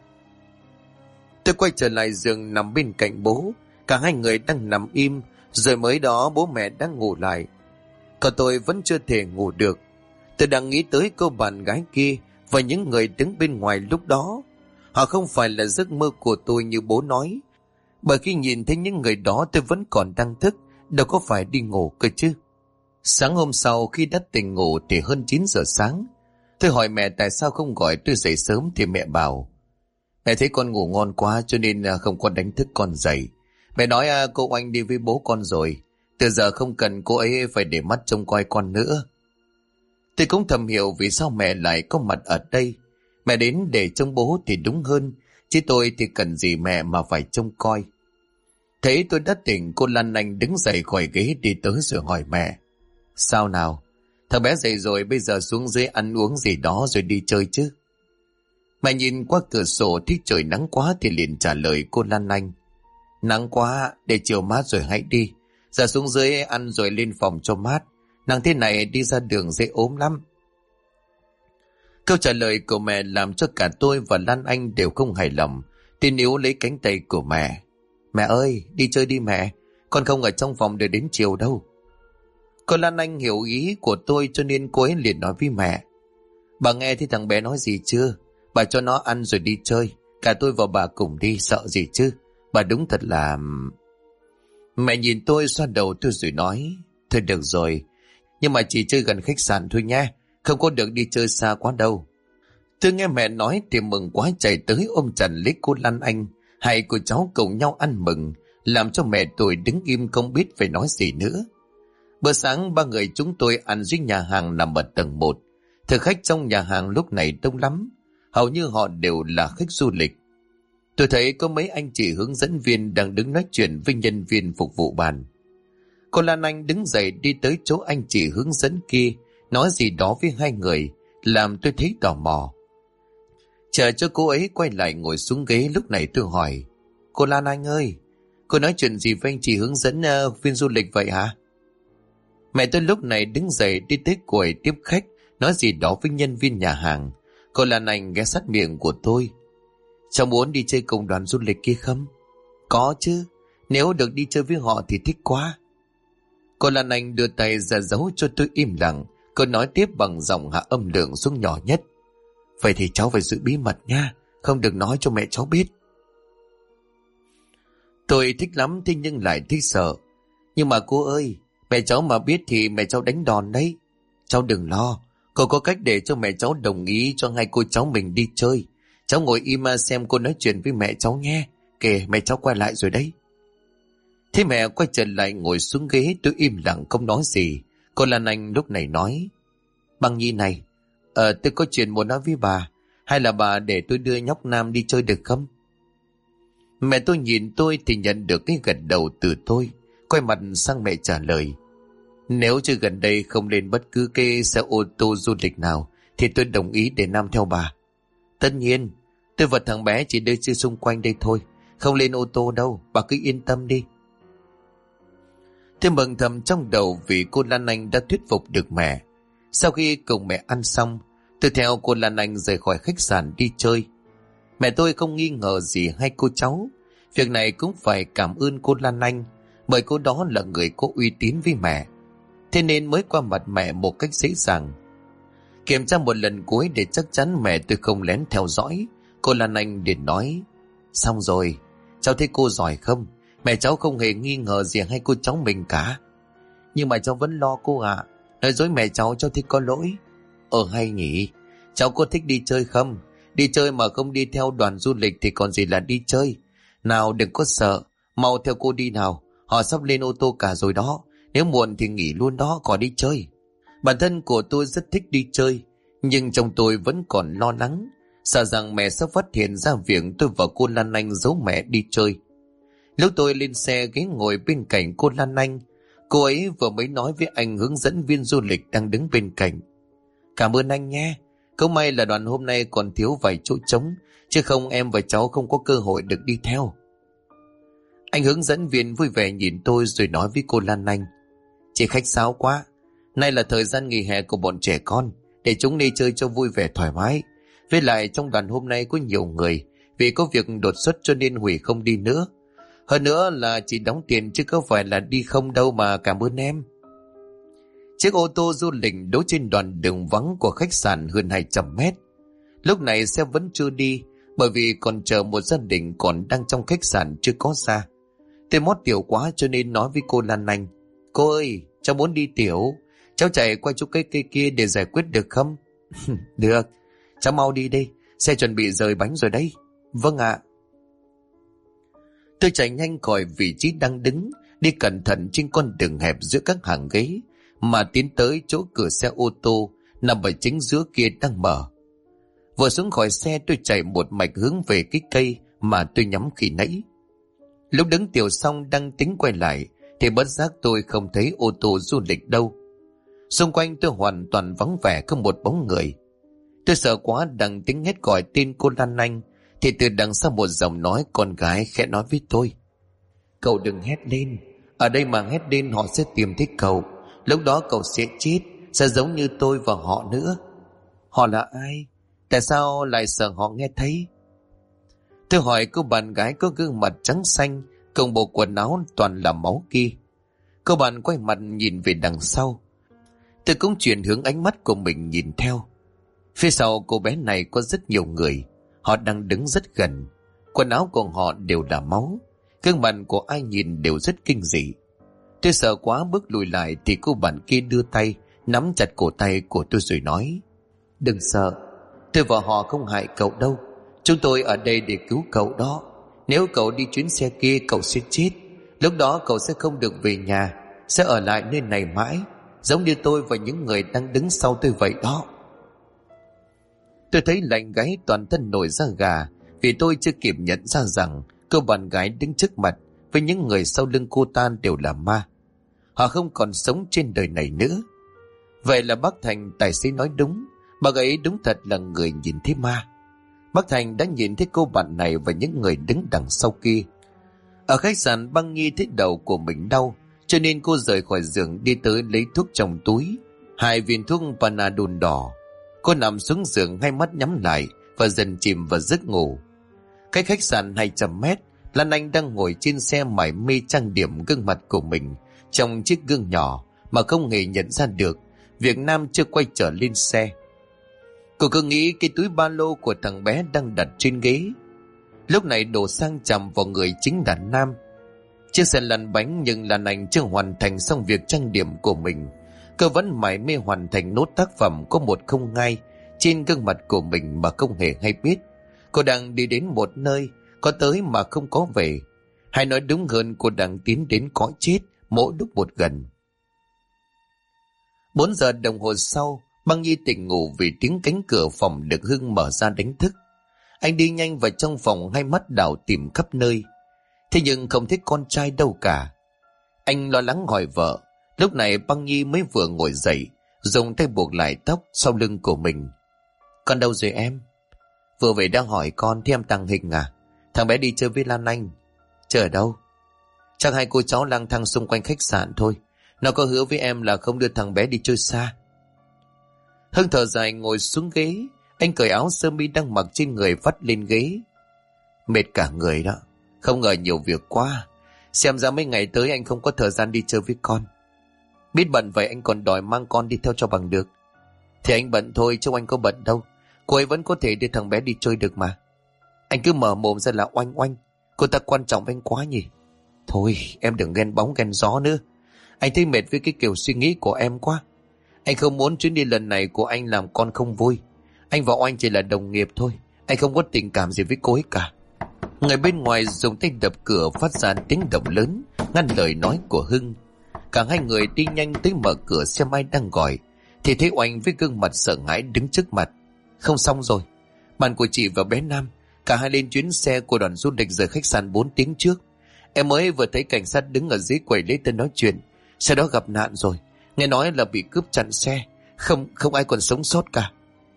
Tôi quay trở lại giường nằm bên cạnh bố. Cả hai người đang nằm im. Rồi mới đó bố mẹ đang ngủ lại. Còn tôi vẫn chưa thể ngủ được. Tôi đang nghĩ tới cô bạn gái kia và những người đứng bên ngoài lúc đó. Họ không phải là giấc mơ của tôi như bố nói. Bởi khi nhìn thấy những người đó tôi vẫn còn đang thức, đâu có phải đi ngủ cơ chứ. Sáng hôm sau khi đã tỉnh ngủ thì hơn 9 giờ sáng. Tôi hỏi mẹ tại sao không gọi tôi dậy sớm thì mẹ bảo: Mẹ thấy con ngủ ngon quá cho nên không có đánh thức con dậy. Mẹ nói cô Oanh đi với bố con rồi. Từ giờ không cần cô ấy phải để mắt trông coi con nữa. Tôi cũng thầm hiểu vì sao mẹ lại có mặt ở đây. Mẹ đến để trông bố thì đúng hơn, chứ tôi thì cần gì mẹ mà phải trông coi. Thấy tôi đã tỉnh, cô Lan Anh đứng dậy khỏi ghế đi tới rồi hỏi mẹ: Sao nào? Thằng bé dậy rồi, bây giờ xuống dưới ăn uống gì đó rồi đi chơi chứ? Mẹ nhìn qua cửa sổ thấy trời nắng quá thì liền trả lời cô Lan Anh: Nắng quá, để chiều mát rồi hãy đi. Giờ xuống dưới ăn rồi lên phòng cho mát. Nắng thế này đi ra đường dễ ốm lắm. Câu trả lời của mẹ làm cho cả tôi và Lan Anh đều không hài lòng. Tôi níu lấy cánh tay của mẹ: Mẹ ơi, đi chơi đi mẹ. Con không ở trong phòng để đến chiều đâu. Cô Lan Anh hiểu ý của tôi cho nên cô ấy liền nói với mẹ: Bà nghe thấy thằng bé nói gì chưa? Bà cho nó ăn rồi đi chơi. Cả tôi và bà cùng đi, sợ gì chứ? Bà đúng thật là... Mẹ nhìn tôi xoa đầu tôi rồi nói: Thôi được rồi, nhưng mà chỉ chơi gần khách sạn thôi nha, không có được đi chơi xa quá đâu. Tôi nghe mẹ nói thì mừng quá chạy tới ôm chặt lấy cô Lan Anh. Hai cô cháu cùng nhau ăn mừng, làm cho mẹ tôi đứng im không biết phải nói gì nữa. Bữa sáng ba người chúng tôi ăn dưới nhà hàng nằm ở tầng 1. Thực khách trong nhà hàng lúc này đông lắm, hầu như họ đều là khách du lịch. Tôi thấy có mấy anh chị hướng dẫn viên đang đứng nói chuyện với nhân viên phục vụ bàn. Cô Lan Anh đứng dậy đi tới chỗ anh chị hướng dẫn kia, nói gì đó với hai người, làm tôi thấy tò mò. Chờ cho cô ấy quay lại ngồi xuống ghế, lúc này tôi hỏi: cô Lan Anh ơi, cô nói chuyện gì với anh chị hướng dẫn viên du lịch vậy hả? Mẹ tôi lúc này đứng dậy đi tới quầy tiếp khách, nói gì đó với nhân viên nhà hàng. Cô Lan Anh ghé sát miệng của tôi: cháu muốn đi chơi cùng đoàn du lịch kia không? Có chứ, nếu được đi chơi với họ thì thích quá. Cô Lan Anh đưa tay ra dấu cho tôi im lặng. Cô nói tiếp bằng giọng hạ âm lượng xuống nhỏ nhất: vậy thì cháu phải giữ bí mật nha, không được nói cho mẹ cháu biết. Tôi thích lắm, thế nhưng lại thích sợ. Nhưng mà cô ơi, mẹ cháu mà biết thì mẹ cháu đánh đòn đấy. Cháu đừng lo, cô có cách để cho mẹ cháu đồng ý cho hai cô cháu mình đi chơi. Cháu ngồi im xem cô nói chuyện với mẹ cháu nghe. Kìa, mẹ cháu quay lại rồi đấy. Thế mẹ quay trở lại ngồi xuống ghế, tôi im lặng không nói gì. Cô Lan Anh lúc này nói: Bằng Nhi này, tôi có chuyện muốn nói với bà. Hay là bà để tôi đưa nhóc Nam đi chơi được không? Mẹ tôi nhìn tôi thì nhận được cái gật đầu từ tôi, quay mặt sang mẹ trả lời: nếu chơi gần đây không lên bất cứ cái xe ô tô du lịch nào thì tôi đồng ý để Nam theo bà. Tất nhiên, tôi và thằng bé chỉ đưa chơi xung quanh đây thôi, không lên ô tô đâu, bà cứ yên tâm đi. Tôi mừng thầm trong đầu vì cô Lan Anh đã thuyết phục được mẹ. Sau khi cùng mẹ ăn xong, tôi theo cô Lan Anh rời khỏi khách sạn đi chơi. Mẹ tôi không nghi ngờ gì hai cô cháu. Việc này cũng phải cảm ơn cô Lan Anh, bởi cô đó là người có uy tín với mẹ. Thế nên mới qua mặt mẹ một cách dễ dàng. Kiểm tra một lần cuối để chắc chắn mẹ tôi không lén theo dõi, cô Lan Anh liền nói: xong rồi, cháu thấy cô giỏi không? Mẹ cháu không hề nghi ngờ gì hai cô cháu mình cả. Nhưng mà cháu vẫn lo cô ạ. Nói dối mẹ cháu thấy có lỗi. Hay nhỉ, cháu có thích đi chơi không? Đi chơi mà không đi theo đoàn du lịch thì còn gì là đi chơi. Nào đừng có sợ, mau theo cô đi nào. Họ sắp lên ô tô cả rồi đó. Nếu muộn thì nghỉ luôn đó, còn đi chơi. Bản thân của tôi rất thích đi chơi, nhưng trong tôi vẫn còn lo lắng, sợ rằng mẹ sẽ phát hiện ra việc tôi và cô Lan Anh giấu mẹ đi chơi. Lúc tôi lên xe ghế ngồi bên cạnh cô Lan Anh, cô ấy vừa mới nói với anh hướng dẫn viên du lịch đang đứng bên cạnh: cảm ơn anh nhé, không may là đoàn hôm nay còn thiếu vài chỗ trống, chứ không em và cháu không có cơ hội được đi theo. Anh hướng dẫn viên vui vẻ nhìn tôi rồi nói với cô Lan Anh: chị khách sáo quá, nay là thời gian nghỉ hè của bọn trẻ con, để chúng đi chơi cho vui vẻ thoải mái. Với lại trong đoàn hôm nay có nhiều người, vì có việc đột xuất cho nên hủy không đi nữa. Hơn nữa là chỉ đóng tiền chứ không phải là đi không đâu mà, cảm ơn em. Chiếc ô tô du lịch đỗ trên đoạn đường vắng của khách sạn hơn 200 mét. Lúc này xe vẫn chưa đi, bởi vì còn chờ một gia đình còn đang trong khách sạn chưa có ra. Tôi mót tiểu quá cho nên nói với cô Lan Anh: cô ơi, cháu muốn đi tiểu, cháu chạy qua chỗ cây kia để giải quyết được không? Được, cháu mau đi đi, xe chuẩn bị rời bánh rồi đấy. Vâng ạ. Tôi chạy nhanh khỏi vị trí đang đứng, đi cẩn thận trên con đường hẹp giữa các hàng ghế, mà tiến tới chỗ cửa xe ô tô nằm ở chính giữa kia đang mở. Vừa xuống khỏi xe, tôi chạy một mạch hướng về cái cây mà tôi nhắm khi nãy. Lúc đứng tiểu xong đang tính quay lại thì bất giác tôi không thấy ô tô du lịch đâu. Xung quanh tôi hoàn toàn vắng vẻ, không một bóng người. Tôi sợ quá, đang tính hét gọi tên cô Lan Anh thì từ đằng sau một giọng nói con gái khẽ nói với tôi: cậu đừng hét lên, ở đây mà hét lên họ sẽ tìm thấy cậu. Lúc đó cậu sẽ chết, sẽ giống như tôi và họ nữa. Họ là ai? Tại sao lại sợ họ nghe thấy? Tôi hỏi cô bạn gái có gương mặt trắng xanh cùng bộ quần áo toàn là máu kia. Cô bạn quay mặt nhìn về đằng sau. Tôi cũng chuyển hướng ánh mắt của mình nhìn theo. Phía sau cô bé này có rất nhiều người, họ đang đứng rất gần. Quần áo của họ đều là máu, gương mặt của ai nhìn đều rất kinh dị. Tôi sợ quá bước lùi lại thì cô bạn kia đưa tay nắm chặt cổ tay của tôi rồi nói: đừng sợ, tôi và họ không hại cậu đâu. Chúng tôi ở đây để cứu cậu đó. Nếu cậu đi chuyến xe kia cậu sẽ chết. Lúc đó cậu sẽ không được về nhà, sẽ ở lại nơi này mãi, giống như tôi và những người đang đứng sau tôi vậy đó. Tôi thấy lạnh gáy, toàn thân nổi da gà, vì tôi chưa kịp nhận ra rằng cô bạn gái đứng trước mặt với những người sau lưng cô ta đều là ma. Họ không còn sống trên đời này nữa. Vậy là bác Thành tài xế nói đúng, bà ấy đúng thật là người nhìn thấy ma. Bác Thành đã nhìn thấy cô bạn này và những người đứng đằng sau kia. Ở khách sạn, Băng Nhi thấy đầu của mình đau, cho nên cô rời khỏi giường đi tới lấy thuốc trong túi, 2 viên thuốc Panadol đỏ. Cô nằm xuống giường, hai mắt nhắm lại và dần chìm vào giấc ngủ. Cách khách sạn 200 mét, Lan Anh đang ngồi trên xe mải mê trang điểm gương mặt của mình trong chiếc gương nhỏ mà không hề nhận ra được việc Nam chưa quay trở lên xe. Cô cứ nghĩ cái túi ba lô của thằng bé đang đặt trên ghế. Lúc này đổ sang chạm vào người chính là Nam. Chiếc xe lăn bánh nhưng Lan Anh chưa hoàn thành xong việc trang điểm của mình. Cô vẫn mải mê hoàn thành nốt tác phẩm có 102 trên gương mặt của mình mà không hề hay biết. Cô đang đi đến một nơi có tới mà không có về. Hay nói đúng hơn, cô đang tiến đến cõi chết mỗi lúc một gần. 4 giờ đồng hồ sau, Băng Nhi tỉnh ngủ vì tiếng cánh cửa phòng được Hưng mở ra đánh thức. Anh đi nhanh vào trong phòng, hai mắt đảo tìm khắp nơi. Thế nhưng không thấy con trai đâu cả. Anh lo lắng hỏi vợ. Lúc này Băng Nhi mới vừa ngồi dậy, dùng tay buộc lại tóc sau lưng của mình. Con đâu rồi em? Vừa về đang hỏi con, thì em Tăng Hình à? Thằng bé đi chơi với Lan Anh. Chơi ở đâu? Chắc hai cô cháu lang thang xung quanh khách sạn thôi. Nó có hứa với em là không đưa thằng bé đi chơi xa. Hưng thở dài ngồi xuống ghế. Anh cởi áo sơ mi đang mặc trên người vắt lên ghế. Mệt cả người đó. Không ngờ nhiều việc quá. Xem ra mấy ngày tới anh không có thời gian đi chơi với con. Biết bận vậy anh còn đòi mang con đi theo cho bằng được. Thì anh bận thôi chứ anh có bận đâu. Cô ấy vẫn có thể đưa thằng bé đi chơi được mà. Anh cứ mở mồm ra là oanh oanh. Cô ta quan trọng với anh quá nhỉ. Thôi em đừng ghen bóng ghen gió nữa. Anh thấy mệt với cái kiểu suy nghĩ của em quá. Anh không muốn chuyến đi lần này của anh làm con không vui. Anh và Oanh chỉ là đồng nghiệp thôi. Anh không có tình cảm gì với cô ấy cả. Người bên ngoài dùng tay đập cửa phát ra tiếng động lớn ngăn lời nói của Hưng. Cả hai người đi nhanh tới mở cửa xem ai đang gọi, thì thấy Oanh với gương mặt sợ hãi đứng trước mặt. Không xong rồi. Bạn của chị và bé Nam cả hai lên chuyến xe của đoàn du lịch rời khách sạn 4 tiếng trước. Em mới vừa thấy cảnh sát đứng ở dưới quầy lấy tên nói chuyện. Xe đó gặp nạn rồi. Nghe nói là bị cướp chặn xe. Không ai còn sống sót cả.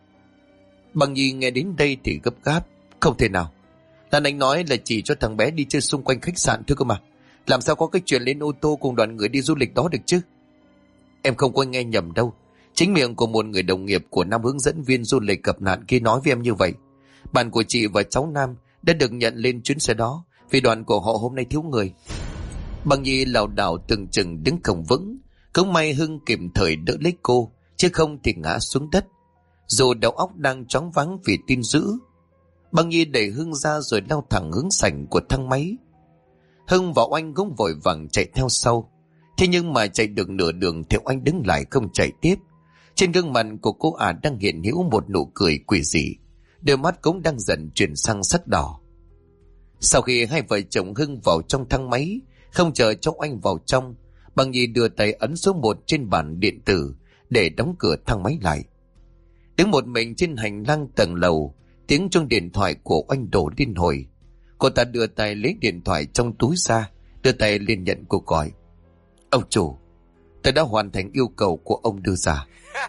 Bằng Nhi nghe đến đây thì gấp gáp. Không thể nào. Lan Anh nói là chỉ cho thằng bé đi chơi xung quanh khách sạn thôi cơ mà. Làm sao có cái chuyện lên ô tô cùng đoàn người đi du lịch đó được chứ? Em không có nghe nhầm đâu. Chính miệng của một người đồng nghiệp của Nam hướng dẫn viên du lịch gặp nạn kia nói với em như vậy. Bạn của chị và cháu Nam đã được nhận lên chuyến xe đó vì đoàn của họ hôm nay thiếu người. Bằng Nhi lảo đảo từng chừng đứng không vững. Cũng may Hưng kịp thời đỡ lấy cô, chứ không thì ngã xuống đất. Dù đầu óc đang choáng váng vì tin dữ. Bằng Nhi đẩy Hưng ra rồi lao thẳng hướng sảnh của thang máy. Hưng và Oanh cũng vội vàng chạy theo sau. Thế nhưng mà chạy được nửa đường thì Oanh đứng lại không chạy tiếp. Trên gương mặt của cô ả đang hiện hữu một nụ cười quỷ dị. Đôi mắt cũng đang dần chuyển sang sắc đỏ. Sau khi hai vợ chồng Hưng vào trong thang máy, không chờ cho Oanh vào trong, Bằng Nhi đưa tay ấn số 1 trên bàn điện tử để đóng cửa thang máy lại. Đứng một mình trên hành lang tầng lầu, tiếng chuông điện thoại của Oanh đổ liên hồi. Cô ta đưa tay lấy điện thoại trong túi ra, đưa tay lên nhận cuộc gọi. Ông chủ, tôi đã hoàn thành yêu cầu của ông đưa ra.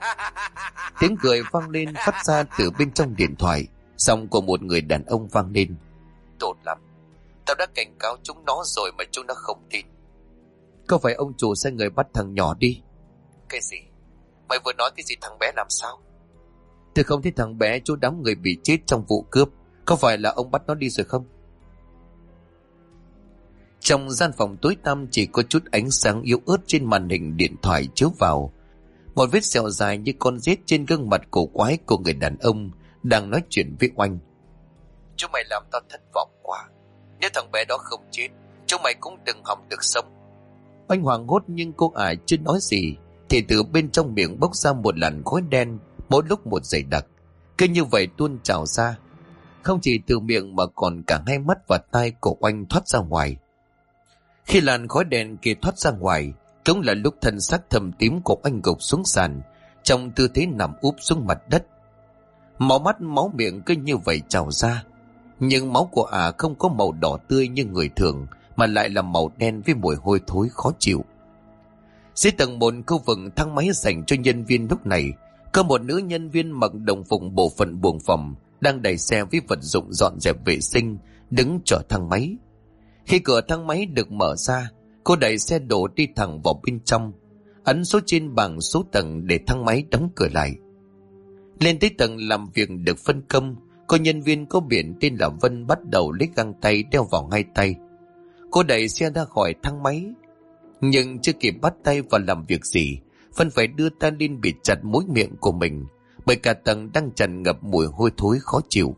Tiếng cười vang lên phát ra từ bên trong điện thoại, giọng của một người đàn ông vang lên. Tốt lắm, tao đã cảnh cáo chúng nó rồi mà chúng nó không tin. Có phải ông chủ sai người bắt thằng nhỏ đi? Cái gì? Mày vừa nói cái gì? Thằng bé làm sao? Tôi không thấy thằng bé, chú đám người bị chết trong vụ cướp. Có phải là ông bắt nó đi rồi không? Trong gian phòng tối tăm chỉ có chút ánh sáng yếu ớt trên màn hình điện thoại chiếu vào. Một vết sẹo dài như con rết trên gương mặt cổ quái của người đàn ông đang nói chuyện với Oanh. Chúng mày làm tao thất vọng quá. Nếu thằng bé đó không chết, chúng mày cũng đừng hòng được sống. Oanh hoảng hốt nhưng cô ả chưa nói gì thì từ bên trong miệng bốc ra một làn khói đen, mỗi lúc một dày đặc, cứ như vậy tuôn trào ra. Không chỉ từ miệng mà còn cả hai mắt và tai của Oanh thoát ra ngoài. Khi làn khói đèn kia thoát ra ngoài, cũng là lúc thân xác thâm tím của anh gục xuống sàn, trong tư thế nằm úp xuống mặt đất. Máu mắt máu miệng cứ như vậy trào ra, nhưng máu của không có màu đỏ tươi như người thường, mà lại là màu đen với mùi hôi thối khó chịu. Dưới tầng 1 khu vực thang máy dành cho nhân viên lúc này, có một nữ nhân viên mặc đồng phục bộ phận buồng phòng đang đẩy xe với vật dụng dọn dẹp vệ sinh, đứng chờ thang máy. Khi cửa thang máy được mở ra, cô đẩy xe đổ đi thẳng vào bên trong, ấn số trên bảng số tầng để thang máy đóng cửa lại. Lên tới tầng làm việc được phân công, cô nhân viên có biển tên là Vân bắt đầu lấy găng tay đeo vào ngay tay. Cô đẩy xe ra khỏi thang máy, nhưng chưa kịp bắt tay vào làm việc gì, Vân phải đưa tay lên bịt chặt mũi miệng của mình, bởi cả tầng đang tràn ngập mùi hôi thối khó chịu.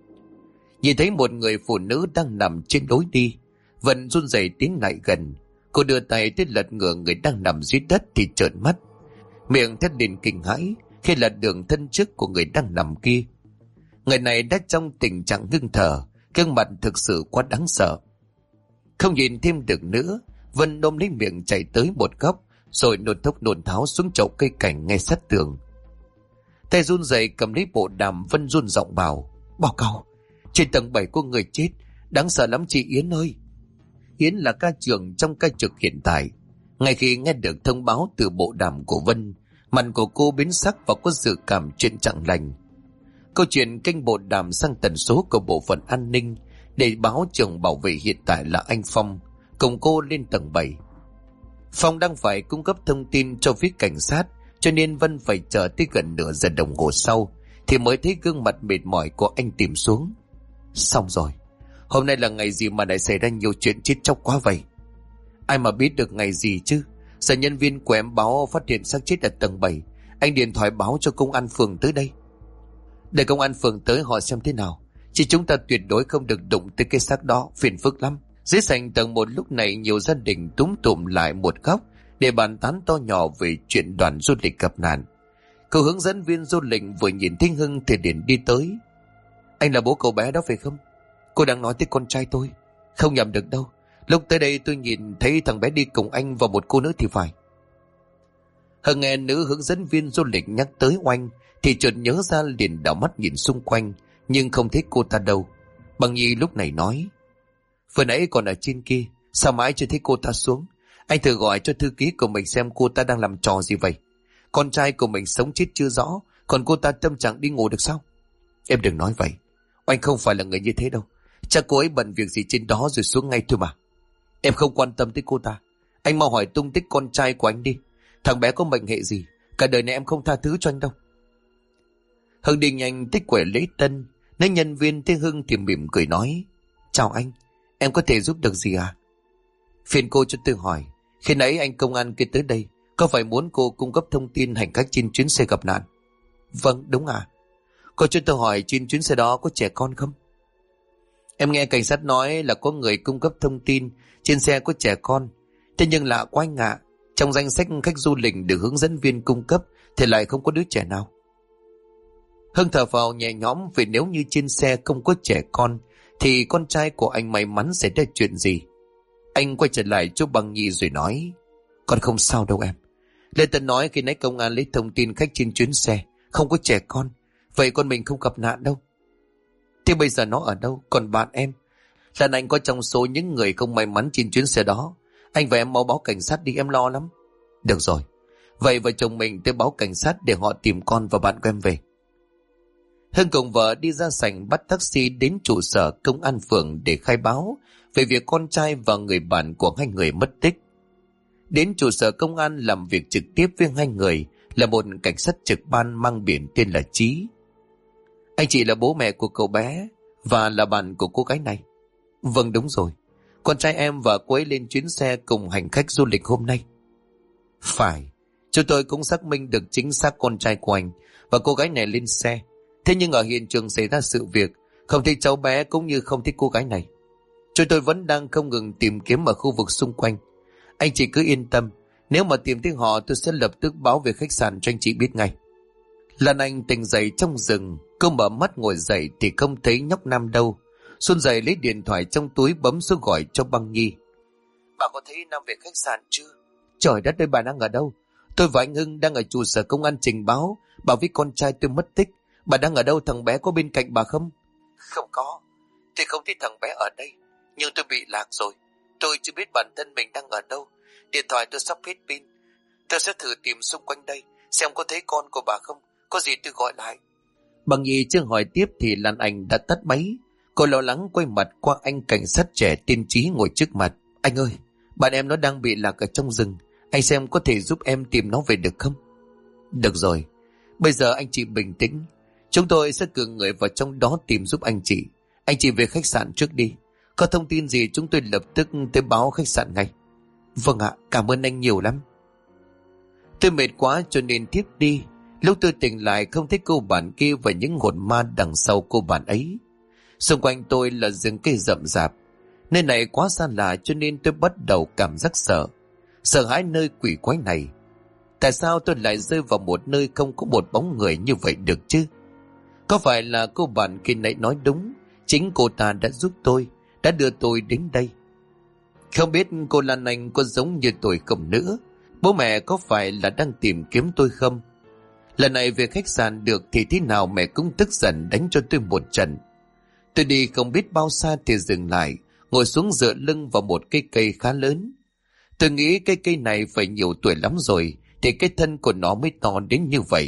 Nhìn thấy một người phụ nữ đang nằm trên lối đi, Vân run rẩy tiến lại gần. Cô đưa tay tới lật ngửa người đang nằm dưới đất thì trợn mắt, miệng thét lên kinh hãi khi lật đường thân trước của người đang nằm kia. Người này đã trong tình trạng ngưng thở, gương mặt thực sự quá đáng sợ. Không nhìn thêm được nữa, Vân ôm lấy miệng chạy tới một góc, rồi nôn thốc nôn tháo xuống chậu cây cảnh ngay sát tường. Tay run rẩy cầm lấy bộ đàm, Vân run giọng bảo: "Báo cáo, trên tầng 7 có người chết, đáng sợ lắm chị Yến ơi." Yến là ca trưởng trong ca trực hiện tại. Ngay khi nghe được thông báo từ bộ đàm của Vân, mặt của cô biến sắc và có dự cảm chuyện chẳng lành. Câu chuyện kênh bộ đàm sang tần số của bộ phận an ninh để báo trưởng bảo vệ hiện tại là anh Phong cùng cô lên tầng 7. Phong đang phải cung cấp thông tin cho phía cảnh sát, cho nên Vân phải chờ tới gần nửa giờ đồng hồ sau thì mới thấy gương mặt mệt mỏi của anh tìm xuống. Xong rồi, hôm nay là ngày gì mà lại xảy ra nhiều chuyện chết chóc quá vậy? Ai mà biết được ngày gì chứ. Giờ nhân viên của em báo phát hiện xác chết ở tầng 7. Anh điện thoại báo cho công an phường tới đây. Để công an phường tới họ xem thế nào, chứ chúng ta tuyệt đối không được đụng tới cái xác đó, phiền phức lắm. Dưới sảnh tầng 1 lúc này nhiều gia đình túm tụm lại một góc để bàn tán to nhỏ về chuyện đoàn du lịch gặp nạn. Cậu hướng dẫn viên du lịch vừa nhìn thấy Hưng thì liền đi tới. Anh là bố cậu bé đó phải không? Cô đang nói tới con trai tôi. Không nhầm được đâu, lúc tới đây tôi nhìn thấy thằng bé đi cùng anh và một cô nữa thì phải. Hưng nghe nữ hướng dẫn viên du lịch nhắc tới Oanh thì chợt nhớ ra, liền đảo mắt nhìn xung quanh nhưng không thấy cô ta đâu. Bằng Nhi lúc này nói: "Vừa nãy còn ở trên kia, sao mãi chưa thấy cô ta xuống? Anh thử gọi cho thư ký của mình xem cô ta đang làm trò gì vậy. Con trai của mình sống chết chưa rõ, còn cô ta tâm trạng đi ngủ được sao?" "Em đừng nói vậy, Oanh không phải là người như thế đâu. Chắc cô ấy bận việc gì trên đó rồi xuống ngay thôi mà. Em không quan tâm tới cô ta. Anh mau hỏi tung tích con trai của anh đi. Thằng bé có mệnh hệ gì, cả đời này em không tha thứ cho anh đâu." Hưng đi nhanh tới quầy lễ tân. Nếu nhân viên thấy Hưng thì mỉm cười nói: "Chào anh, em có thể giúp được gì à?" "Phiền cô cho tôi hỏi, khi nãy anh công an kia tới đây, có phải muốn cô cung cấp thông tin hành khách trên chuyến xe gặp nạn?" "Vâng, đúng à. Cô cho tôi hỏi trên chuyến xe đó có trẻ con không?" "Em nghe cảnh sát nói là có người cung cấp thông tin trên xe có trẻ con. Thế nhưng lạ quá anh ạ, trong danh sách khách du lịch được hướng dẫn viên cung cấp thì lại không có đứa trẻ nào." Hưng thở phào nhẹ nhõm, vì nếu như trên xe không có trẻ con thì con trai của anh may mắn xảy ra chuyện gì. Anh quay trở lại chỗ Bằng Nhi rồi nói: "Con không sao đâu em. Lê Tân nói khi nãy công an lấy thông tin khách trên chuyến xe không có trẻ con, vậy con mình không gặp nạn đâu." "Thế bây giờ nó ở đâu? Còn bạn em? Lần anh có trong số những người không may mắn trên chuyến xe đó. Anh và em mau báo cảnh sát đi, em lo lắm." "Được rồi, vậy vợ chồng mình tới báo cảnh sát để họ tìm con và bạn của em về." Hưng cùng vợ đi ra sảnh bắt taxi đến trụ sở công an phường để khai báo về việc con trai và người bạn của hai người mất tích. Đến trụ sở công an làm việc trực tiếp với hai người là một cảnh sát trực ban mang biển tên là Chí. "Anh chị là bố mẹ của cậu bé và là bạn của cô gái này?" "Vâng, đúng rồi. Con trai em và cô ấy lên chuyến xe cùng hành khách du lịch hôm nay." "Phải, chúng tôi cũng xác minh được chính xác con trai của anh và cô gái này lên xe. Thế nhưng ở hiện trường xảy ra sự việc, không thấy cháu bé cũng như không thấy cô gái này. Chúng tôi vẫn đang không ngừng tìm kiếm ở khu vực xung quanh. Anh chị cứ yên tâm, nếu mà tìm thấy họ tôi sẽ lập tức báo về khách sạn cho anh chị biết ngay." Lan Anh tỉnh dậy trong rừng, cô mở mắt ngồi dậy thì không thấy nhóc Nam đâu. Xuân dậy lấy điện thoại trong túi bấm số gọi cho Băng Nhi. Bà có thấy Nam về khách sạn chưa? Trời đất ơi, bà đang ở đâu? Tôi và anh Hưng đang ở trụ sở công an trình báo bà với con trai tôi mất tích. Bà đang ở đâu? Thằng bé có bên cạnh bà không? Không có. Tôi không thấy thằng bé ở đây, nhưng tôi bị lạc rồi. Tôi chưa biết bản thân mình đang ở đâu. Điện thoại tôi sắp hết pin. Tôi sẽ thử tìm xung quanh đây xem có thấy con của bà không. Có gì tôi gọi lại. Bằng Nhi chưa hỏi tiếp thì Lan Anh đã tắt máy. Cô lo lắng quay mặt qua anh cảnh sát trẻ tiên trí ngồi trước mặt. Anh ơi, bạn em nó đang bị lạc ở trong rừng. Anh xem có thể giúp em tìm nó về được không? Được rồi, bây giờ anh chị bình tĩnh. Chúng tôi sẽ cử người vào trong đó tìm giúp anh chị. Anh chị về khách sạn trước đi. Có thông tin gì chúng tôi lập tức tới báo khách sạn ngay. Vâng ạ, cảm ơn anh nhiều lắm. Tôi mệt quá cho nên tiếp đi. Lúc tôi tỉnh lại không thấy cô bạn kia và những hồn ma đằng sau cô bạn ấy. Xung quanh tôi là rừng cây rậm rạp. Nơi này quá xa lạ cho nên tôi bắt đầu cảm giác sợ. Sợ hãi nơi quỷ quái này. Tại sao tôi lại rơi vào một nơi không có một bóng người như vậy được chứ? Có phải là cô bạn kia nãy nói đúng? Chính cô ta đã giúp tôi, đã đưa tôi đến đây. Không biết cô Lan Anh có giống như tôi không nữa? Bố mẹ có phải là đang tìm kiếm tôi không? Lần này về khách sạn được thì thế nào mẹ cũng tức giận đánh cho tôi một trận. Tôi đi không biết bao xa thì dừng lại, ngồi xuống dựa lưng vào một cây cây khá lớn. Tôi nghĩ cái cây này phải nhiều tuổi lắm rồi thì cái thân của nó mới to đến như vậy.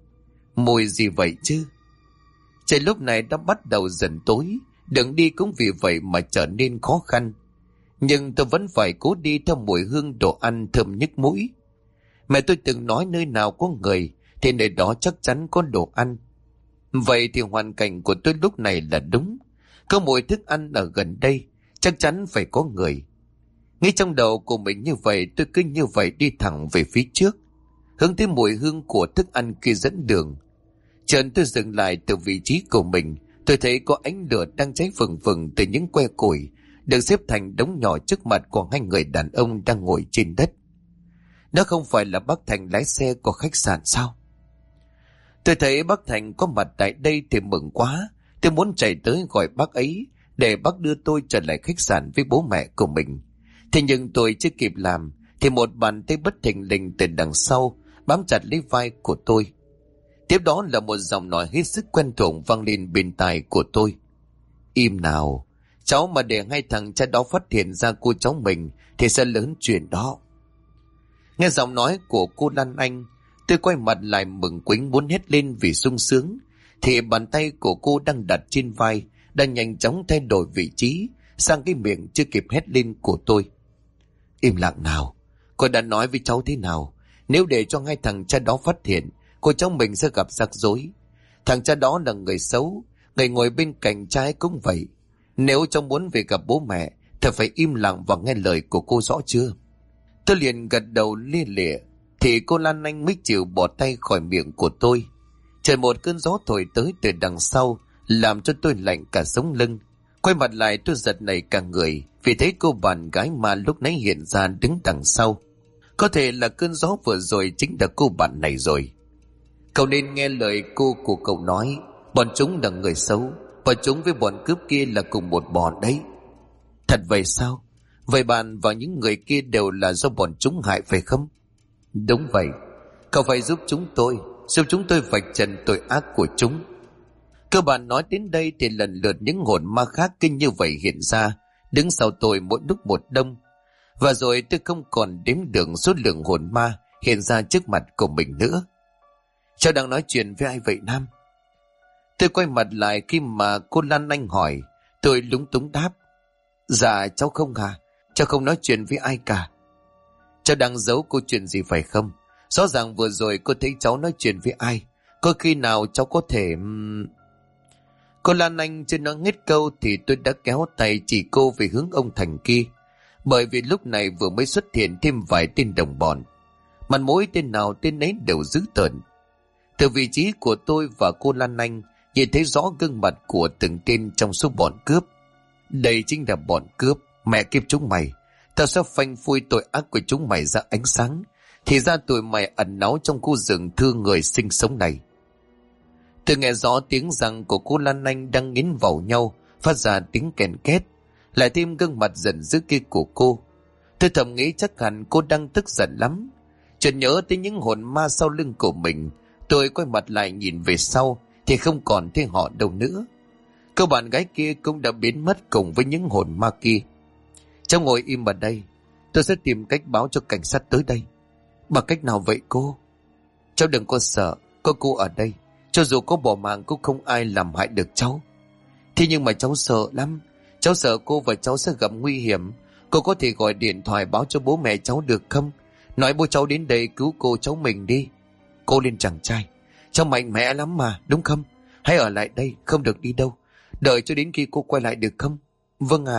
Mùi gì vậy chứ? Trời lúc này đã bắt đầu dần tối, đường đi cũng vì vậy mà trở nên khó khăn. Nhưng tôi vẫn phải cố đi theo mùi hương đồ ăn thơm nhức mũi. Mẹ tôi từng nói nơi nào có người thì nơi đó chắc chắn có đồ ăn. Vậy thì hoàn cảnh của tôi lúc này là đúng. Có mùi thức ăn ở gần đây, chắc chắn phải có người. Ngay trong đầu của mình như vậy, tôi cứ như vậy đi thẳng về phía trước, hướng tới mùi hương của thức ăn kia dẫn đường. Chợt tôi dừng lại từ vị trí của mình. Tôi thấy có ánh lửa đang cháy phừng phừng từ những que củi được xếp thành đống nhỏ trước mặt của hai người đàn ông đang ngồi trên đất. Đó không phải là bác Thành lái xe của khách sạn sao? Tôi thấy bác Thành có mặt tại đây thì mừng quá. Tôi muốn chạy tới gọi bác ấy để bác đưa tôi trở lại khách sạn với bố mẹ của mình. Thế nhưng tôi chưa kịp làm thì một bàn tay bất thình lình từ đằng sau bám chặt lấy vai của tôi. Tiếp đó là một giọng nói hết sức quen thuộc vang lên bên tai của tôi. Im nào, cháu mà để hai thằng cha đó phát hiện ra cô cháu mình thì sẽ lớn chuyện đó. Nghe giọng nói của cô Lan Anh, tôi quay mặt lại mừng quính muốn hét lên vì sung sướng, thì bàn tay của cô đang đặt trên vai đang nhanh chóng thay đổi vị trí sang cái miệng chưa kịp hét lên của tôi. Im lặng nào, cô đã nói với cháu thế nào? Nếu để cho hai thằng cha đó phát hiện, cô cháu mình sẽ gặp rắc rối. Thằng cha đó là người xấu, người ngồi bên cạnh cha ấy cũng vậy. Nếu cháu muốn về gặp bố mẹ thì phải im lặng và nghe lời của cô, rõ chưa? Tôi liền gật đầu lia lịa thì cô Lan Anh mới chịu bỏ tay khỏi miệng của tôi. Trời, một cơn gió thổi tới từ đằng sau làm cho tôi lạnh cả sống lưng. Quay mặt lại tôi giật nảy cả người vì thấy cô bạn gái mà lúc nãy hiện ra đứng đằng sau. Có thể là cơn gió vừa rồi chính là cô bạn này rồi. Cậu nên nghe lời cô của cậu nói, bọn chúng là người xấu, bọn chúng với bọn cướp kia là cùng một bọn đấy. Thật vậy sao? Vậy bạn và những người kia đều là do bọn chúng hại phải không? Đúng vậy. Cậu phải giúp chúng tôi vạch trần tội ác của chúng. Cơ bạn nói đến đây thì lần lượt những hồn ma khác kinh như vậy hiện ra, đứng sau tôi mỗi lúc một đông. Và rồi tôi không còn đếm được số lượng hồn ma hiện ra trước mặt của mình nữa. Cháu đang nói chuyện với ai vậy Nam? Tôi quay mặt lại khi mà cô Lan Anh hỏi. Tôi lúng túng đáp. Dạ cháu không à, cháu không nói chuyện với ai cả. Cháu đang giấu cô chuyện gì phải không? Rõ ràng vừa rồi cô thấy cháu nói chuyện với ai. Có khi nào cháu có thể... Cô Lan Anh chưa nói hết câu thì tôi đã kéo tay chỉ cô về hướng ông Thành kia. Bởi vì lúc này vừa mới xuất hiện thêm vài tên đồng bọn. Mặt mũi tên nào tên ấy đều dữ tợn. Từ vị trí của tôi và cô Lan Anh nhìn thấy rõ gương mặt của từng tên trong số bọn cướp. Đây chính là bọn cướp. Mẹ kiếp chúng mày, tao sẽ phanh phui tội ác của chúng mày ra ánh sáng. Thì ra tụi mày ẩn náu trong khu rừng thương người sinh sống này. Tôi nghe rõ tiếng răng của cô Lan Anh đang nghiến vào nhau, phát ra tiếng kèn két, lại thêm gương mặt giận dữ kia của cô. Tôi thầm nghĩ chắc hẳn cô đang tức giận lắm. Chợt nhớ tới những hồn ma sau lưng của mình, tôi quay mặt lại nhìn về sau thì không còn thấy họ đâu nữa. Cô bạn gái kia cũng đã biến mất cùng với những hồn ma kia. Cháu ngồi im ở đây, tôi sẽ tìm cách báo cho cảnh sát tới đây. Bằng cách nào vậy cô? Cháu đừng có sợ, có cô ở đây, cho dù có bỏ mạng cũng không ai làm hại được cháu. Thế nhưng mà cháu sợ lắm. Cháu sợ cô và cháu sẽ gặp nguy hiểm. Cô có thể gọi điện thoại báo cho bố mẹ cháu được không? Nói bố cháu đến đây cứu cô cháu mình đi. Cô lên chàng trai, cháu mạnh mẽ lắm mà, đúng không? Hãy ở lại đây, không được đi đâu. Đợi cho đến khi cô quay lại được không? Vâng ạ.